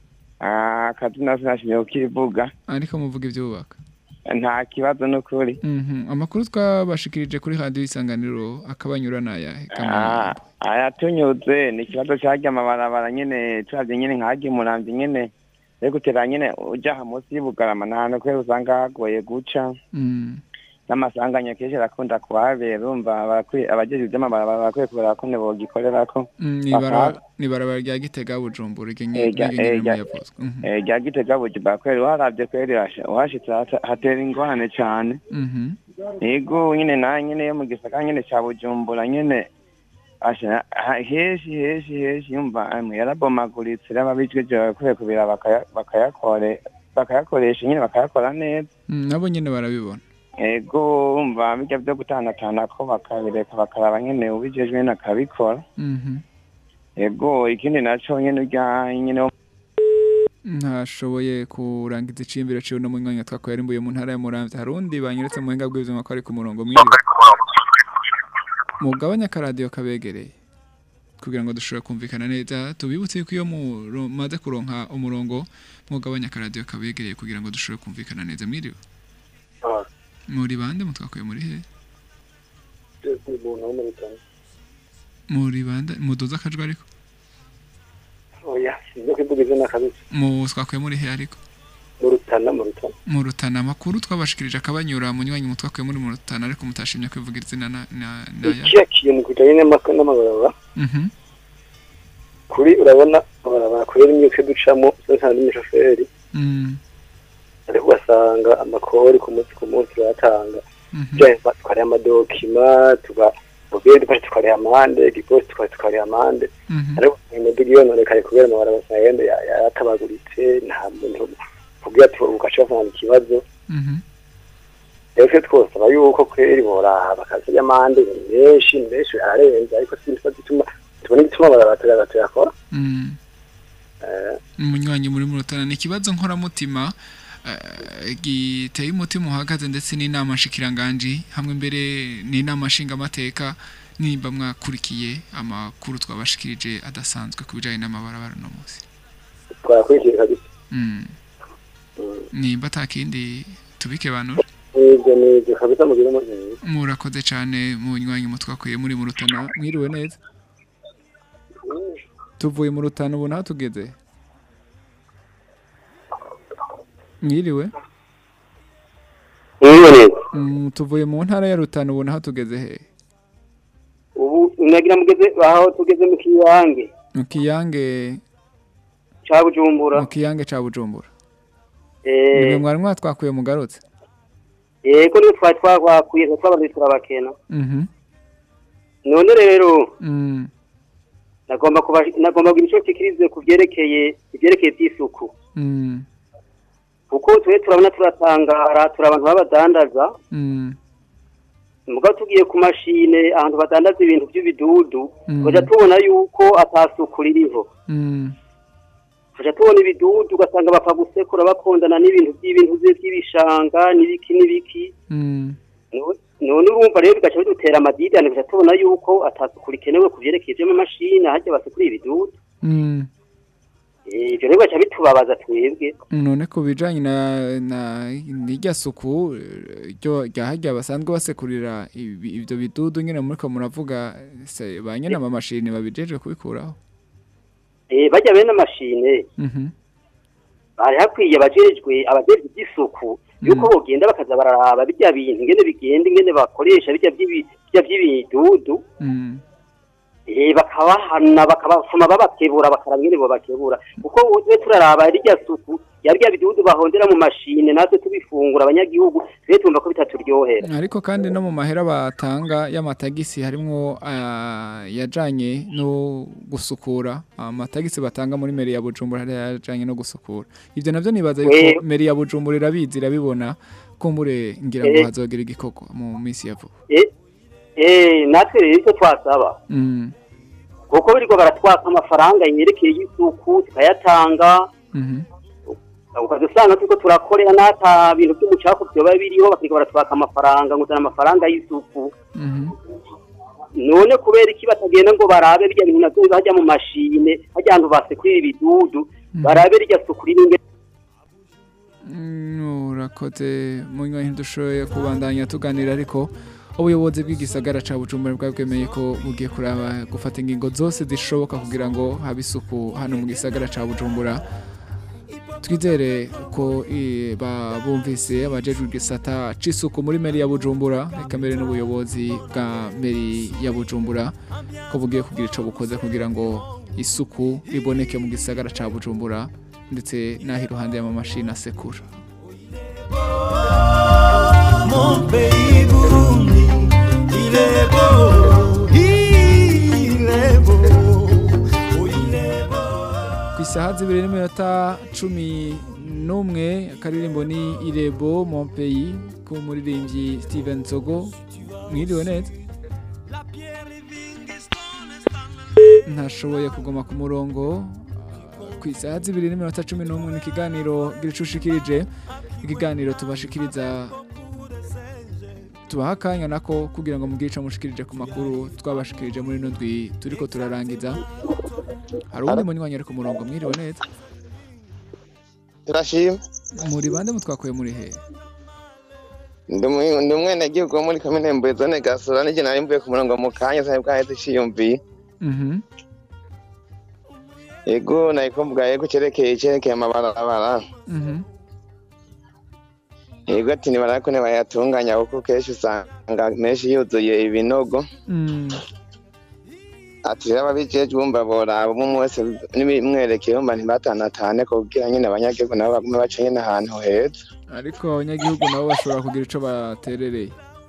ah akazi nasashije ukivuga ariko muvuga ivyubaka nta kibazo no kuri mhm amakuru twabashikirije kuri radio isanganiro akabanyura nayahe ah aya tunyuze ni kibazo cyajya amabarabara nyene cyavye nyene nkaje Muramvya nyene rego tera nyene uja hamusi y'Ubugarama nahano kwe usanga hagoye guca mm n'amasanganya keshe rakunda kuhabera umva bakwiye abajeje by'amabarabara bakwiye kubera ko nebo gikorerako nibara nibara rya Gitega Bujumbura igenye yavuze eh rya Gitega Bujumbura kweri waravye kweri washitse hatera ingorane cyane mhm yego nyine na nyine yo mu gisaka nyine cya Bujumbura nyine asha heshi heshi heshi umva amwe yarabomaguritse ababijwe je kwiye kubira bakayakore bakayakoresha nyine bakayakora neza nabo nyine barabibona ego umva bijya byo gutanatana ko bakabireka bakaraba nyene ubijejwe nakabikora mhm ego ikindi naco nyene urya nyene ntashoboye kurangiza icimbiro cyo no mu mwanya twakoye imbuye mu ntara ya Muramvya harundi banyuretse mu henga bw'ibyo makari ku murongo mwiriwe mugabanya ka radio kabegereye kugira ngo dushobore kumvikana neza tubibutse ko iyo mumaze kuronka umurongo mugabanya ka radio kabegereye kugira ngo dushobore kumvikana neza mwiriwe muri bande mutwakuye muri he umuntu wo muri Rutana. muri banda mudoza akajwa ariko Oya, sinzo kwivuga izina kabisa. mu twakwe muri he ariko Mu Rutana, mu Rutana. mu Rutana amakuru twabashikirije akabanyura munywanyi mutwakwe muri mu Rutana ariko mutashimye kwivuga izina na na ya Ikiya kintu kujanye n'amakuru n'amabarabara. Mhm. Kuri urabona abarabara kubera imyuka ducamo nta n'umushoferi. Mhm. Ariko basanga amakori ku munsi ku munsi batanga. Mhm. Je batwara amadokima tuba ubwende bari tukariya amande, gipost tukariya amande. Mhm. Ariko imiduga yononekaye kubera amabarabara sayende yatabaguritse nta muntu kugira ati ugashaka ikibazo. Mhm. Ese twose abayuko kweri bora bakazi y'amande menshi menshi ararenze ariko sinzi gituma tubona igituma barabatera tuyakora. Mhm. Eh umunywanyi muri mu Rutana ni kibazo nkora mutima giteye umutima uhagaze ndetse n'inama nshikiranganje hamwe mbere n'inama nshinga amateka nimba mwakurikiye amakuru twabashikirije adasanzwe kubijanye n'amabarabara no munsi twakurikiye kabisa. Mm. Nimba takindi tubike bantu Ego neza kabisa mugira umuzi. murakoze cyane munywanyi mutwakuye muri mu Rutana mwiriwe neza tuvuye mu Rutana ubu naho tugeze mwiriwe Mwiriwe mm, tuvuye mu ntara ya Rutana ubu naho tugeze he ubu nagira mugeze aho tugeze mu kiyange mu kiyange ca Bujumbura mu kiyange ca Bujumbura eh nimwe mwari mwatwakuye mugarutse yego ni twari twakwakuye twabandi turabakena mhm none rero mm nagomba kuba nagomba kugira ico kikirize kuvyerekeye kuvyerekeye by'isuku mm kuko twe turabona turatangara turabantu babadandaza mm muga tugiye ku mashine ahantu badandaza ibintu by'ibidudu Mm. baje tubona yuko atasuku ririho mm baje tubona ibidudu ugasanga bapfa gusekura bakondana n'ibintu by'ibintu by'ibishanga n'ibiki n'ibiki mm No- none urumva rero bigaca bidutera amadidane baje tubona yuko atasuku rikenewe kuvyerekeye byo mu mashine hajya basekura ibidudu mm eh ibyo rero bigaca bitubabaza twebwe none ko bijanye na na n'irya suku ryo ryahajya basanzwe basekurira ibi- ibyo bidudu nyine muri ko muravuga se banyene ama mashini babijejwe kubikuraho eh bajya bene amashine mhm bari hakwiye abajejwe abajejwe by'isuku yuko bogenda bakaza bararaba bijya bintu ingene bigenda ingene bakoresha bijya by'ibi bijya by'ibidudu mm eh bakabahana bakabafuma babakebura bakarangene bo bakebura kuko we turaraba rijya suku yabya bidudu bahondera mu mashine natwe tubifungura abanyagihugu twe tumva ko bitaturyohera ariko kandi no mu mahera batanga y'amatagisi harimwo ah, yajanye no gusukura amatagisi batanga muri meri ya Bujumbura hari yajanye no gusukura ivyo navyo nibaza yuko Eh. meri ya Bujumbura irabizi irabibona kumbure ngira ngo Eh. hazogira igikoko mu minsi ya vuba eh eh natwe rero icyo twasaba mm kuko biriko baratwaka amafaranga yerekeye y'isuku tukayatanga mhm ukazusanga tuko turakorera nata bintu by'umucafu byoba biriho bakiriko baratwaka amafaranga nguzana amafaranga y'isuku mhm none kubera iki batagenda ngo barabe bijya bintu navyo bajya mu mashine hajya ahantu basekurira ibidudu barabe rijya suku riringe urakoze munywa dushoboye kubandanya tuganira ariko ubuyobozi bw'igisagara ca Bujumbura bwabwemeye ko bugiye kuraba gufata ingingo zose zishoboka kugira ngo habe isuku hano mu gisagara ca Bujumbura twizere ko eh, babumvise abajejwe igisata c'isuku muri meri ya Bujumbura reka mbere n'ubuyobozi bwa meri ya Bujumbura ko bugiye kugira ico bukoze kugira ngo isuku riboneke mu gisagara ca Bujumbura ndetse naho iruhande y'amamashini asekura Mon pays Burundi, il est beau, il est beau, oh, il est beau. ku isaha zibiri n'iminota cumi n'umwe akaririmbo ni irebo mon pays k'umuririmbyi Steven Nzogo mwiriwe neza ntashoboye kuguma ku murongo ku isaha zibiri n'iminota cumi n'umwe ni ikiganiro gicushikirije ikiganiro tubashikiriza tubaha akanya nako kugira ngo mubwice mushikirije ku makuru twabashikirije muri ino ndwi turiko turarangiza hari uwundi munywanyi ari ku murongo mwiriwe neza turashima muri bande mutwakuye muri he ndi umwene gihugu muri komine Mbuye zone Gasura n'ije nari mvuye ku murongo mu kanya sai bwaheze ciyumviye. Mhm. Ego nayiko mvuga yego cerekeye cerekeye amabarabara. Mhm. Ego ati ni barako ne bayatunganya kuko keshi usanga menshi yuzuye ibinogo. Mm. Ati rero abijeje bumva bora umwe wese nimwerekeye umva ntibatanatane kugira nyine abanyagihugu nabo bagume bace nyine ahantu heza. Ariko abanyagihugu nabo bashobora kugira ico baterereye.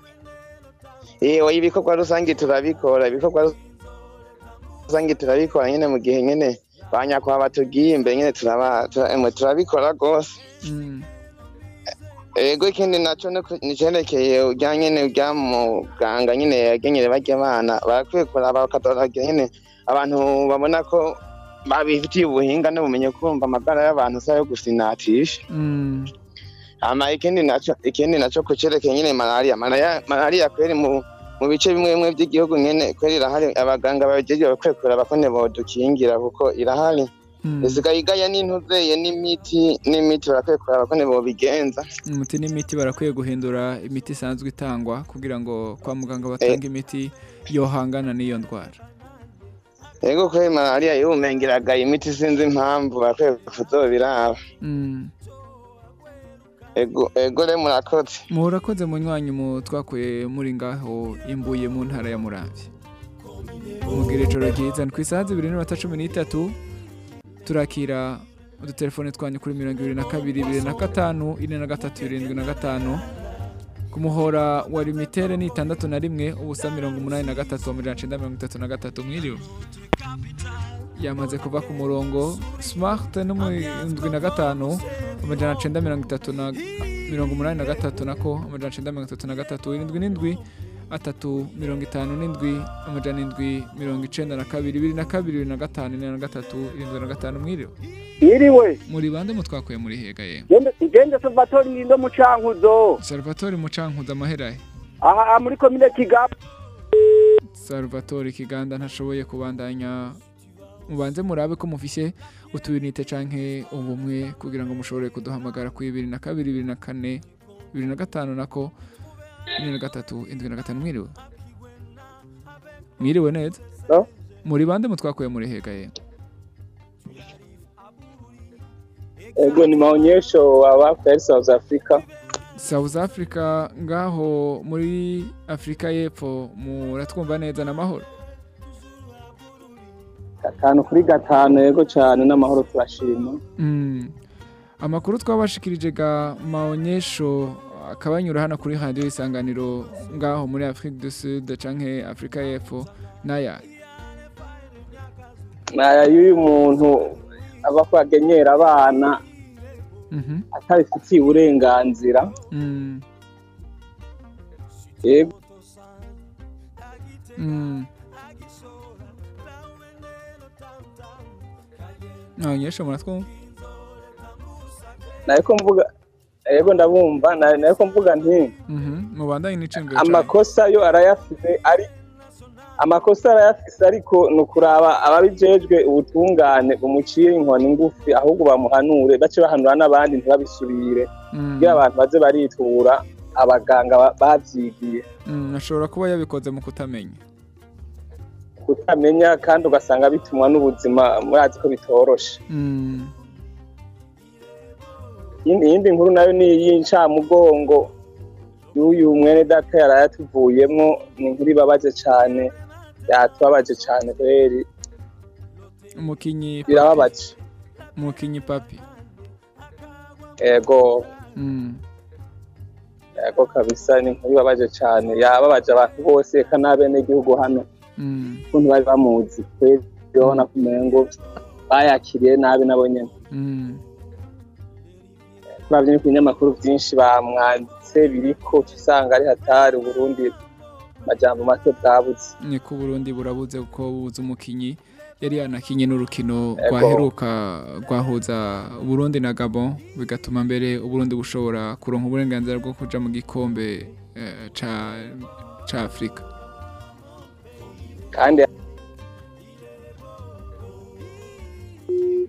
Eh oyi ibikorwa rusangi turabikora ibikorwa rusangi turabikora nyine mu gihe nyine banyakwa batugiye imbere nyine turaba turabikora gose. Mm. Ego ikindi naco nicerekeye ujya nyine ujya mu ganga nyine yagenyere bajya abana barakwiye kuraba bakadoragira nyine abantu babona ko babifitiye ubuhinga n'ubumenyi kumva amagara y'abantu sayo gusinatisha. Mm. Ama ikindi naco ikindi naco kucerekeye nyine malaria malaria malaria kweri mu mu bice bimwe bimwe by'igihugu nyene kweri irahari abaganga bajeje bakwekura bakone bodukingira kuko irahari. Isigaye igaya n'intuzeye n'imiti n'imiti barakwekura bakone bo bigenza. Umuti n'imiti barakwiye guhindura imiti isanzwe itangwa kugira ngo kwa muganga batanga imiti yohangana n'iyo ndwara. Ego kweri malaria yumengeraga imiti sinzi impamvu barakwiye kuzobiraba. Mm. Ego ego le murakoze. Murakoze munywanyi mu twakuye muri ngaho imbuye mu ntara ya Muramvya. Mugire ijoro ryiza nkwisaha zibiri n'iminota cumi n'itatu turakira udutelefone twanyu kuri mirongo ibiri na kabiri ibiri na gatanu ine na gatatu irindwi na gatanu ku muhora wa limitere ni itandatu na rimwe ubusa mirongo umunani na gatatu amajana icenda mirongo itatu na gatatu mwiriwe. Yamaze kuva ku murongo smart no mu indwi na gatanu amajana icenda mirongo itatu na mirongo umunani na gatatu nako amajana icenda mirongo itatu na gatatu irindwi n'indwi atatu mirongo itanu n'indwi amajana indwi mirongo icenda na kabiri ibiri na kabiri ibiri na gatanu ine na gatatu irindwi na gatanu mwiriwe. Mwiriwe. Muri bande mutwakuye muri hega ye? Igende Salvatore Nindo mu Cankuzo. Salvatore mu Cankuzo amahera ye? Aha muri komine Kiganda. Salvatore Kiganda ntashoboye kubandanya mubanze murabe ko mufishe utubinite canke ubumwe kugira ngo mushobore kuduhamagara ku ibiri na kabiri ibiri na kane ibiri na gatanu nako ine na gatatu indwi na gatanu mwiriwe. Mwiriwe neza? No? Muri bande mutwakuye muri hega ye? Ego ni maonyesho wa South Africa. South Africa ngaho muri Afrika y'Epfo muratwumva neza na mahoro. Gatanu kuri gatanu yego cyane n'amahoro turashima. Mm. Amakuru twabashikirije ga maonyesho akabanyura hano kuri radio Isanganiro ngaho muri Afrique du Sud canke Afrika y'Epfo naya. Naya y'uyu muntu aba kwagenyera abana. Mhm. Atabifitiye uburenganzira. Mm. Yego. Mm. Maonyesho muratwumva? Nayiko mvuga yego ndabumva nayiko mvuga nti Mhm. Mubandanye n'icembere. Amakosa yo arayafite ari amakosa arayafise ariko nukuraba ababijejwe ubutungane bumucire inkoni ngufi ahubwo bamuhanure bace bahanura n'abandi ntibabisubire kugira abantu baze baritura abaganga bavyigiye. Mm, ashobora kuba yabikoze mu kutamenya. Kutamenya kandi ugasanga bitumwa n'ubuzima murazi ko bitoroshe. Mm. Iyindi nkuru nayo ni y'incamugongo y'uyu mwene data yarayatuvuyemwo ni nkuru ibabaje cyane yatubabaje cyane kweri. Umukinyi birababaje. Umukinyi papi. Ego. Mm. Ego kabisa ni nkuru ibabaje cyane yababaje abantu bose kanabene igihugu hano. Mm. Kuntu bari bamuzi kweri yona kumengo bayakiriye nabi nabo nyene. Mm. Twabye n'ibinyamakuru byinshi bamwanditse biriko usanga ari hatari Burundi majambo make bwabuze. Ni ku Burundi burabuze uko buza umukinyi yari yanakinye n'urukino rwaheruka rwahuza Burundi na Gabon bigatuma mbere Burundi bushobora kuronka uburenganzira bwo kuja mu gikombe eh, ca ca Afrika. Kandi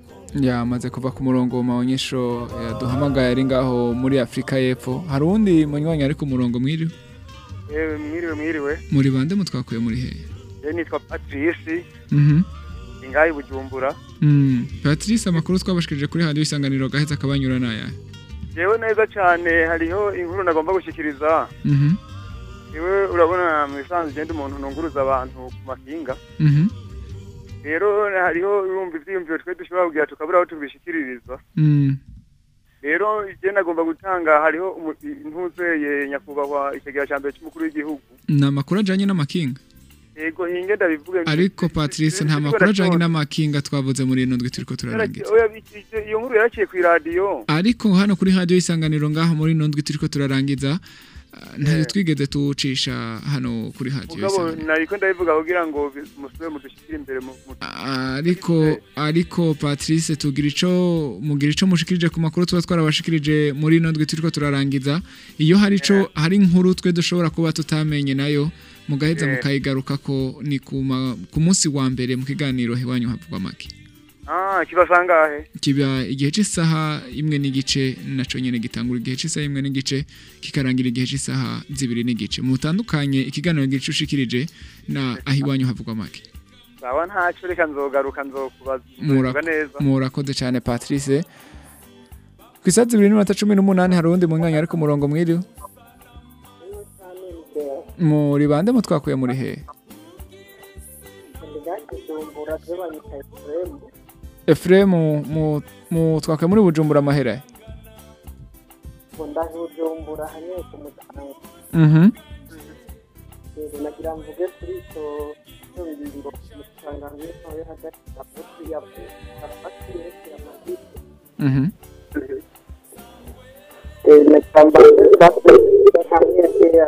yamaze kuva ku murongo maonyesho yaduhamagaye ari ngaho muri Afrika y'Epfo hari undi munywanyi ari ku murongo mwiriwe yewe mwiriwe mwiriwe muri bande mutwakuye muri he je nitwa Patrice mhm ingayi Bujumbura mm Patrice amakuru twabashikirije kuri radio isanganiro gaheza akabanyura naya yewe neza cyane hariho inkuru nagomba gushikiriza mhm yewe urabona mu isanzwe genda umuntu nunguruza abantu ku makinga mhm rero hariho urumva ivyiyumviro twe dushobora kugira tukabura aho tubishikiririzwa mm rero je nagomba gutanga hariho intuzeye nyakubahwa ikigira cyambere cy'umukuru w'igihugu na makuru ajanye n'amakinga yego hinge ndabivuge ariko Patrice nta makuru ajanye n'amakinga twavuze muri ino ndwi turiko turarangiza oya iyo nkuru yaraciye ku radio ariko hano kuri radio isanganiro ngaho muri ino ndwi turiko turarangiza ntari twigeze tucisha hano kuri radio isanganiro nariko ndabivuga kugira ngo musube mudushikire imbere mu ariko ariko Patrice tugira ico mugira ico mushikirije ku makuru tuba twarabashikirije muri ino ndwi turiko turarangiza iyo hari ico hari inkuru twe dushobora kuba tutamenye nayo mugaheza mukayigaruka ko ni kuma ku munsi wa mbere mu kiganiro hewanyu havugwa make ah kibasangahe kiba igihe cy'isaha imwe n'igice naco nyene gitangura igihe cy'isaha imwe n'igice kikarangira igihe cy'isaha zibiri n'igice mutandukanye ikiganiro gicushikirije na ahiwanyu havugwa make sawa ntaco reka nzogaruka nzokubaza neza murakoze cyane Patrice kwisaza zibiri n'iminota cumi n'umunani hari undi munyanya ariko murongo mwiriwe muri bande mutwakuye muri he Efrem mu mu twakuye muri Bujumbura mahera Bujumbura hanye ku mutanga mhm nagira mvuge kuri to ngingo mutanga n'aho hagati abuti ya afati ya magi mhm eh nakamba hamwe ya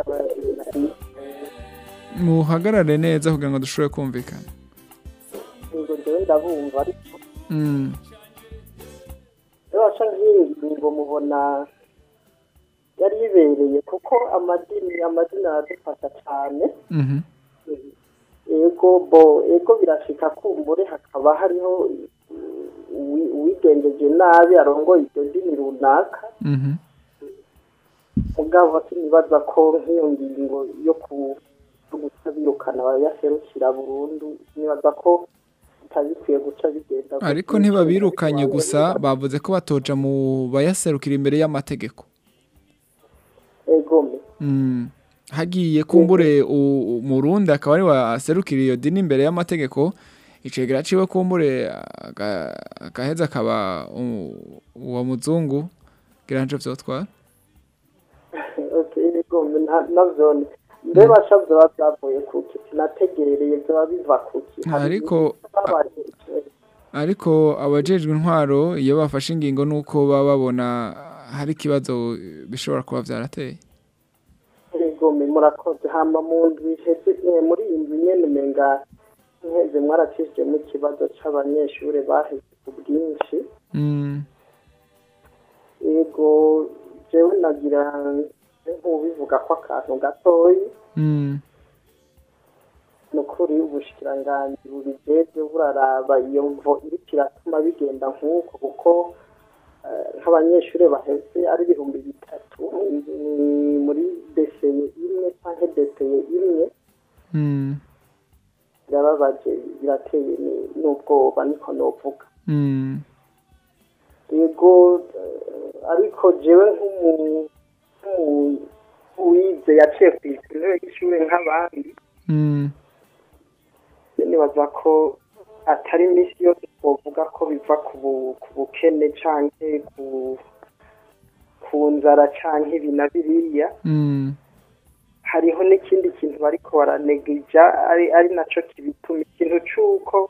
muhagarare neza kugira ngo dushobore kumvikana ngo ndewe ndabumva ariko mm rero ashangiye ngo mubona yari ibereye kuko amadini amadini aradufasha cyane mhm ego bo ego birashika kumbure hakaba hariho uwigengeje nabi arongoye iryo dini runaka mhm mugabo sinibaza ko nk'iyo ngingo yo ku gutabirukana yaserukira burundu nibaza ko tabikwiye guca bigenda ariko ntibabirukanye gusa bavuze ko batoja mu bayaserukira imbere y'amategeko egome mm hagiye kumbure umurundi akaba ari waserukira iyo dini imbere y'amategeko icegera ciwe kumbure agaheza akaba uwa muzungu giranje vyotwara okay egome navyo mbeba shavyo bavyavuye kuki nategerereye byo biva kuki ariko ariko abajejwe intwaro iyo bafashe ingingo nuko baba babona hari kibazo bishobora kuba vyarateye egome murakoze hamba mu ndwi heze muri indwi nyene menga nkeze mwaracishije mu kibazo c'abanyeshure baheze ku bwinshi mm ego jewe nagira nk'ubivuga ko akantu gatoyi mm nukuri ubushikiranganji bubijejwe buraraba iyo mvo iri kiratuma bigenda nk'uko kuko nk'abanyeshure baheze ari ibihumbi bitatu muri deseye imwe canke deseye imwe mm birababaje birateye n'ubwoba niko novuga mm yego ariko jewe nk'umu uwize yaciye ku intebe y'ishure nk'abandi mm nibaza ko atari imisi yose twovuga ko biva ku bukene canke ku nzara canke ibi na biriya mm hariho n'ikindi kintu bariko baranegija ari ari naco kibituma ikintu c'uko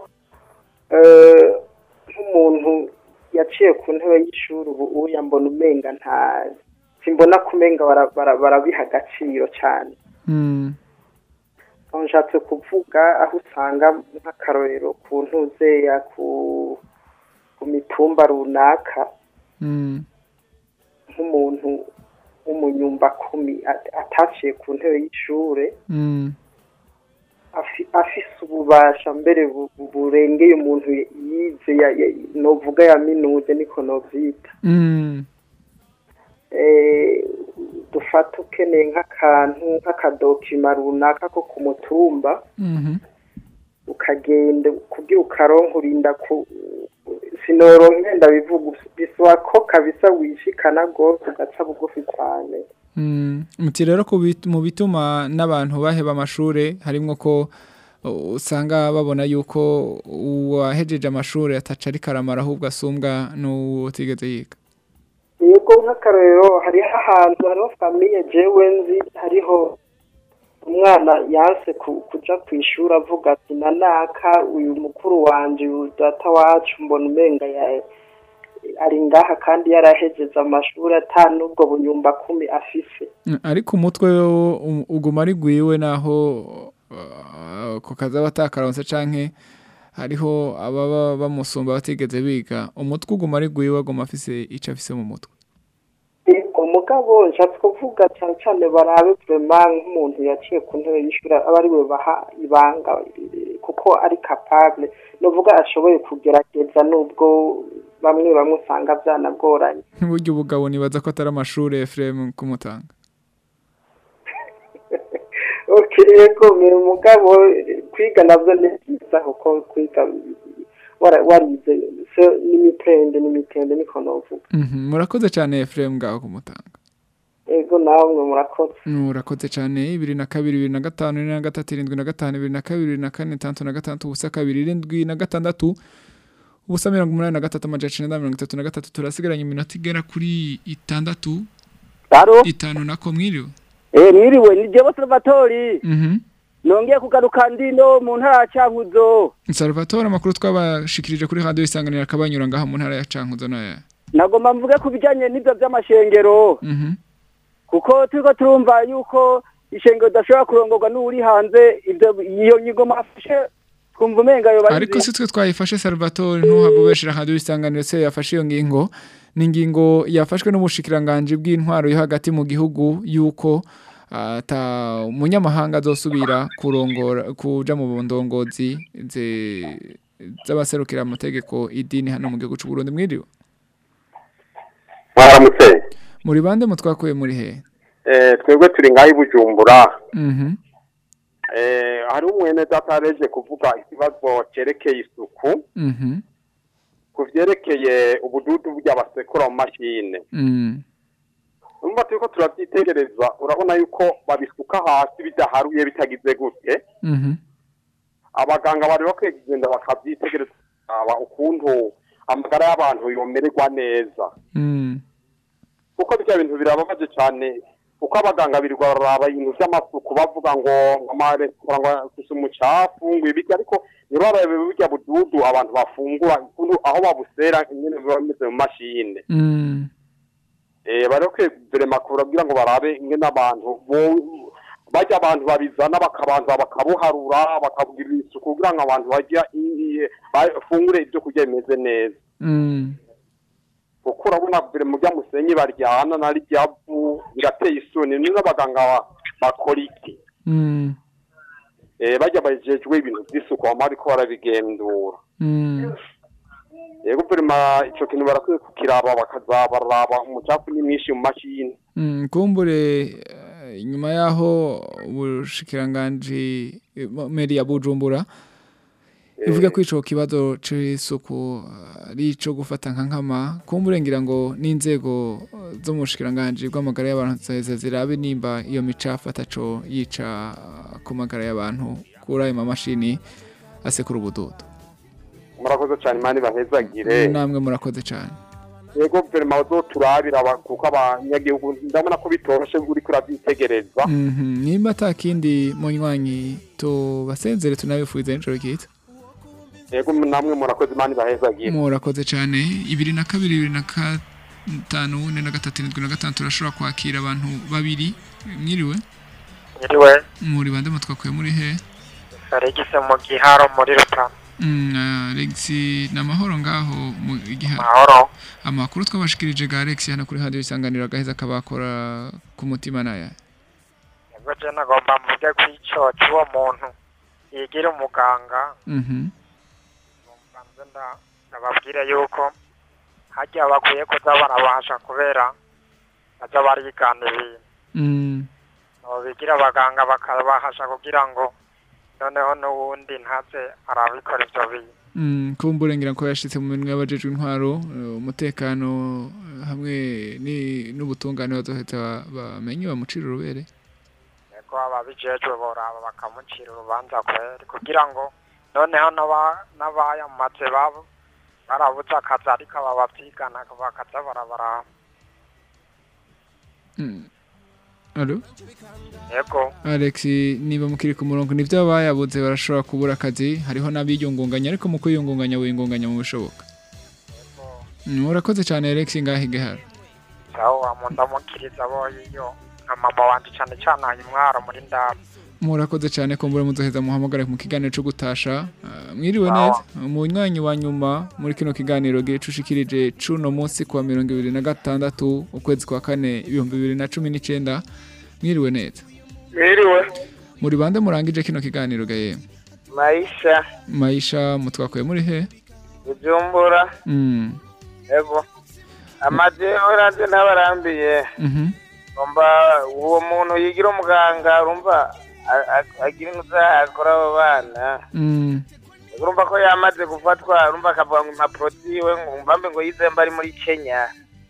nk'umuntu yaciye ku ntebe y'ishuri ubu uya mbona umenga nta simbona kumenga barabiha agaciro cyane mm aho nshatse kuvuga aho usanga nk'akarorero ku ntuzeya ku ku mitumba runaka mm nk'umuntu w'umunyumba kumi ataciye ku ntebe y'ishure mm afi- afise ububasha mbere bu- bu- burengeye umuntu yize ya- ya- novuga yaminuze niko novyita Mm. eh, dufata ukeneye nk'akantu nk'akadokima runaka ko ku mutumba Mhm. ukagenda kugira ukaronka urinda ku sinoronke ndabivuga bisaba ko kabisa wishikana gose ugaca bugufi cyane. Mm. Muti rero ku bit- mu bituma n'abantu baheba amashure harimwo ko uh, usanga babona yuko uwahejeje amashure ataca ari karamara ahubwo asumbwa n'utigeze yiga. Yego nk'akarero hariho ahantu hariho famiye jewe nzi hariho umwana yanse ku- kuja ku ishuri avuga ati nanaka uyu mukuru wanje uyu data wacu mbona umenga ya ari ngaha kandi yarahejeze amashuri ata n'ubwo bunyumba kumi afise. Mm, ariko umutwe wo u- uguma ari gwiwe naho uh, ku kazi aba atakaronse canke hariho ababa bamusumba batigeze biga umutwe uguma ari gwiwe aguma afise ico afise mu mutwe. Yego mugabo nshatse kuvuga cyane cyane barabe vraiment nk'umuntu yaciye ku ntebe y'ishuri aba ari we baha ibanga eh, kuko ari capable novuga ashoboye kugerageza nubwo bamwe bamwe usanga byanagoranye. Burya ubugabo nibaza ko atari amashure Ephraim kumutanga. Okay, yego mbere umugabo eh, kwiga navyo ni byiza kuko kwiga wara- warize so n'imitende n'imitende niko novuga. Mhm. Murakoze cyane Ephraim ngaho kumutanga. Yego namwe murakoze. Murakoze cyane bibiri na kabiri bibiri na gatanu bibiri na gatatu irindwi na gatanu bibiri na kabiri bibiri na kane itandatu na gatandatu ubusa kabiri irindwi na gatandatu ubusa mirongo umunani na gatatu amajana icenda na mirongo itatu na gatatu turasigaranye iminota igera kuri itandatu Taro? itanu nako mwiriwe. Eh mwiriwe ni Jewe Salvatori. Mhm. Nongeye kugaruka ndino mu ntara ya Cankuzo. Salvatore amakuru twabashikirije kuri radio isanganira akabanyura ngaha mu ntara ya Cankuzo naye. Nagomba mvuge ku bijanye n'ibyo by'amashengero. Mhm. Kuko turiko turumva yuko ishengero dashobora kurongorwa n'uri hanze ibyo iyo nyigo mafashe twumva umenga yo bari. Ariko si twe twayifashe Salvatore ntuhabubeshera radio isanganiro se yafashe iyo ngingo n'ingingo yafashwe n'umushikiranganje bw'intwaro yo hagati mu gihugu yuko ata umunyamahanga azosubira kurongora kuja mu ndongozi z'abaserukira amategeko idini hano mu gihugu cy'u Burundi mwiriwe. Mwaramutse. Muri bande mutwakuye muri he? Eh twebwe turi ngaho Bujumbura. Mhm. Eh hari umwene datareje kuvuga ikibazo cerekeye isuku. Mhm. Kuvyerekeye ubududu bw'abasekura mu mashine. Mhm. Umva turiko turavyitegereza urabona yuko babisuka hasi bidaharuye bitagize gute. Mhm. Abaganga bari bakwiye kugenda bakavyitegereza aba ukuntu amagara y'abantu yomererwa neza. Mhm. Kuko bya bintu birababaje cyane uko abaganga birirwa baraba ibintu by'amasuku bavuga ngo amaresitora ngo gusa umucafu ngo ibiki ariko nibarabe burya bududu abantu bafungura aho babusera nyine bameze mu mashine. Mhm. Eh barokwe vraiment kurabwira ngo barabe ingene abantu bajya abantu babizana bakabanza bakabuharura bakabugira isuku kugira ngo abantu bajya bafungure ibyo kurya bimeze neza. Mhm. Kuko urabona bire mu bya musenyi baryana nari byavu birateye isoni n'abaganga bakora iki. Mhm. Eh bajya bajejwe ibintu by'isuku amari ko barabigendura. Mhm. Yego prima ico kintu barakwiye kukiraba bakazabaraba umucafu ni mwinshi mu mashini. Mhm. Kumbure inyuma yaho ubushikiranganje meri ya Bujumbura ivuga ko ico kibazo c'isuku ari ico gufata nka nkama kumburengira ngo n'inzego zo mu bushikiranganje bw'amagara y'abantu zaheze zirabe nimba iyo micafu ataco yica ku magara y'abantu kuri ayo mamashini asekura ubudodo. Murakoze cyane mani bahezagire. Namwe murakoze cyane. Yego vraiment zo turabira kuko abanyagihugu ndabona ko bitoroshe uri kurabyitegereza. Mhm. Nimba atakindi munywanyi to basenzere tunabifuza injoro kitwa. Yego namwe murakoze mani bahezagire. Murakoze cyane ibiri na kabiri ibiri na gatanu ne na gatatu irindwi na gatanu turashobora kwakira abantu babiri mwiriwe. Mwiriwe. Muri bande mutwakuye muri he? Aregise mu giharo muri Rutana. Mm, Alex namahoro ngaho mu giharo. Mahoro. Amakuru twabashikirije ga Alex hano kuri radio isanganiro agaheza kabakora ku mutima naya. Yego je nagomba mvuge kwico cyuwo muntu. yigira umuganga Mhm. mbanze nda- ndababwire yuko hajya bakwiye kuza barabasha kubera baza barigana ibintu Mm. abo bigira abaganga bakabahasha kugira ngo noneho n'uwundi ntaze arabikora ivyo bintu Mm, kumbure ngira ko yashitse mu minwe y'abajejwe intwaro eh, umutekano eh, hamwe ni n'ubutungane bazoheza bamenye bamucira urubere. ko ababijejwe boraba bakamucira urubanza kweri kugira ngo noneho n'aba- n'abayamaze babo barabuze akazi ariko aba bavyigana bakaza barabara Mm. Allo? yego Alex niba mukiri ku murongo nivyo bayabuze barashobora kubura akazi hariho n'abiyungunganya ariko mu kwiyungunganya wiyungunganya mu bishoboka. Mm, urakoze cyane Alex ngahe gehara. sawa mundamukiriza boyiyo nka mama wanje cane cane ayi mwaro muri ndaba Murakoze cyane ko mbure muzoheza muhamagara mu kiganiro cyo gutasha. Ah, mwiriwe Sawa. neza. Mu mwanya wa nyuma muri kino kiganiro gicushikirije cuno munsi kwa mirongo ibiri na gatandatu ukwezi kwa kane ibihumbi bibiri na cumi n'icenda. Mwiriwe neza. Mwiriwe. Muri bande murangije kino kiganiro gaye. Maisha. Maisha mutwakuye muri he? Bujumbura. Mm. Ego. Amaje oranje ntabarambiye. Mhm. Umba uwo muntu yigira umuganga urumva a- a- agira intuza akora abo bana. Mm. Urumva ko yamaze gufatwa urumva akavuga ngo impapuro ziwe ngo mbambe ngo yizemba ari muri Kenya.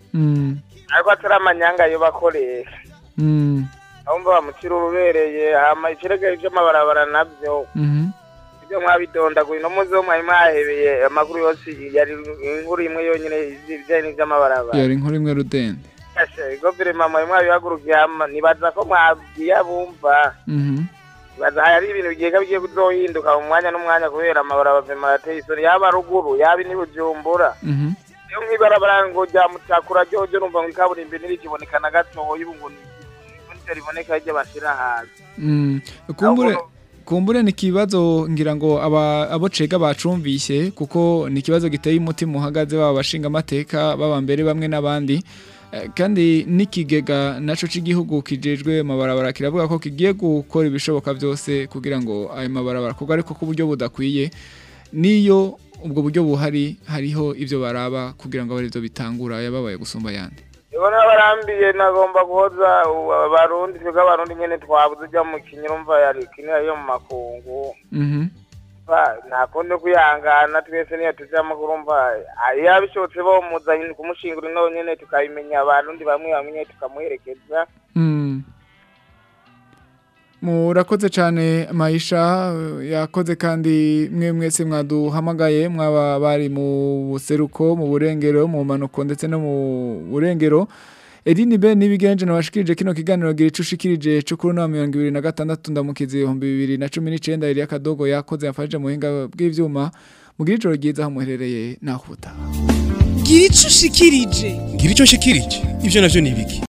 Mm. Ariko atari amanyanga yo bakoresha. Mm. Ahumva bamucira urubereye hama ikirega cy'amabarabara nabyo. Mhm. Ibyo mwabidondaguye no muzo mwari mwahebeye amakuru yose yari inkuru imwe yonyine ibijyanye n'iby'amabarabara. Yari inkuru imwe rudende. Ashe guverinoma mwari mwabihagurukiye hama nibaza ko mwabwiye abumva. Mhm. Nibaza hari ibintu bigiye bigiye kuzohinduka mu mwanya n'umwanya kubera amabarabara vema yateye isoni yaba ruguru yaba ni Bujumbura. Mhm. Iyo nk'ibarabara ngo rya mutakura ryo ryo numva ngo ikaburimbi ntirikiboneka na gato ubu ngo riboneka ryo bashira hasi. Mm. Kumbure kumbure ni kibazo ngira ngo aba abo cega bacumvise kuko ni kibazo giteye umutima uhagaze baba bashinga amateka baba mbere bamwe n'abandi. Eh, kandi nikigega naco c'igihugu kijejwe mabarabara kiravuga ko kigiye gukora ibishoboka byose kugira ngo ayo mabarabara kuko ariko ku buryo budakwiye niyo ubwo buryo buhari hariho ivyo baraba kugira ngo abari byo bitangura yababaye gusumba yandi. Ibona barambiye nagomba guhoza abarundi twega abarundi nyene twabuze ujya mu kinyurumva yari kinira yo mu makungu. Mhm. Ba nakonde kuyangana twese niyo tujama kurumva yabishotse bo muzanye kumushingura no nyene tukabimenya abarundi bamwe bamwe tukamuherekeza. Mm. Murakoze cyane Maisha yakoze kandi mwe mwese mwaduhamagaye mwaba bari mu buseruko mu burengero mu manuko ndetse no mu burengero. Edini be nibigenje nabashikirije kino kiganiro gira icushikirije cukuru na mirongo ibiri na gatandatu ndamukize ibihumbi bibiri na cumi n'icenda iri akadogo yakoze yafashije mu hinga bw'ivyuma mugira ijoro ryiza aho muherereye naho ubutaha. Gira icushikirije. Gira ico shikirije. Ivyo navyo nibiki?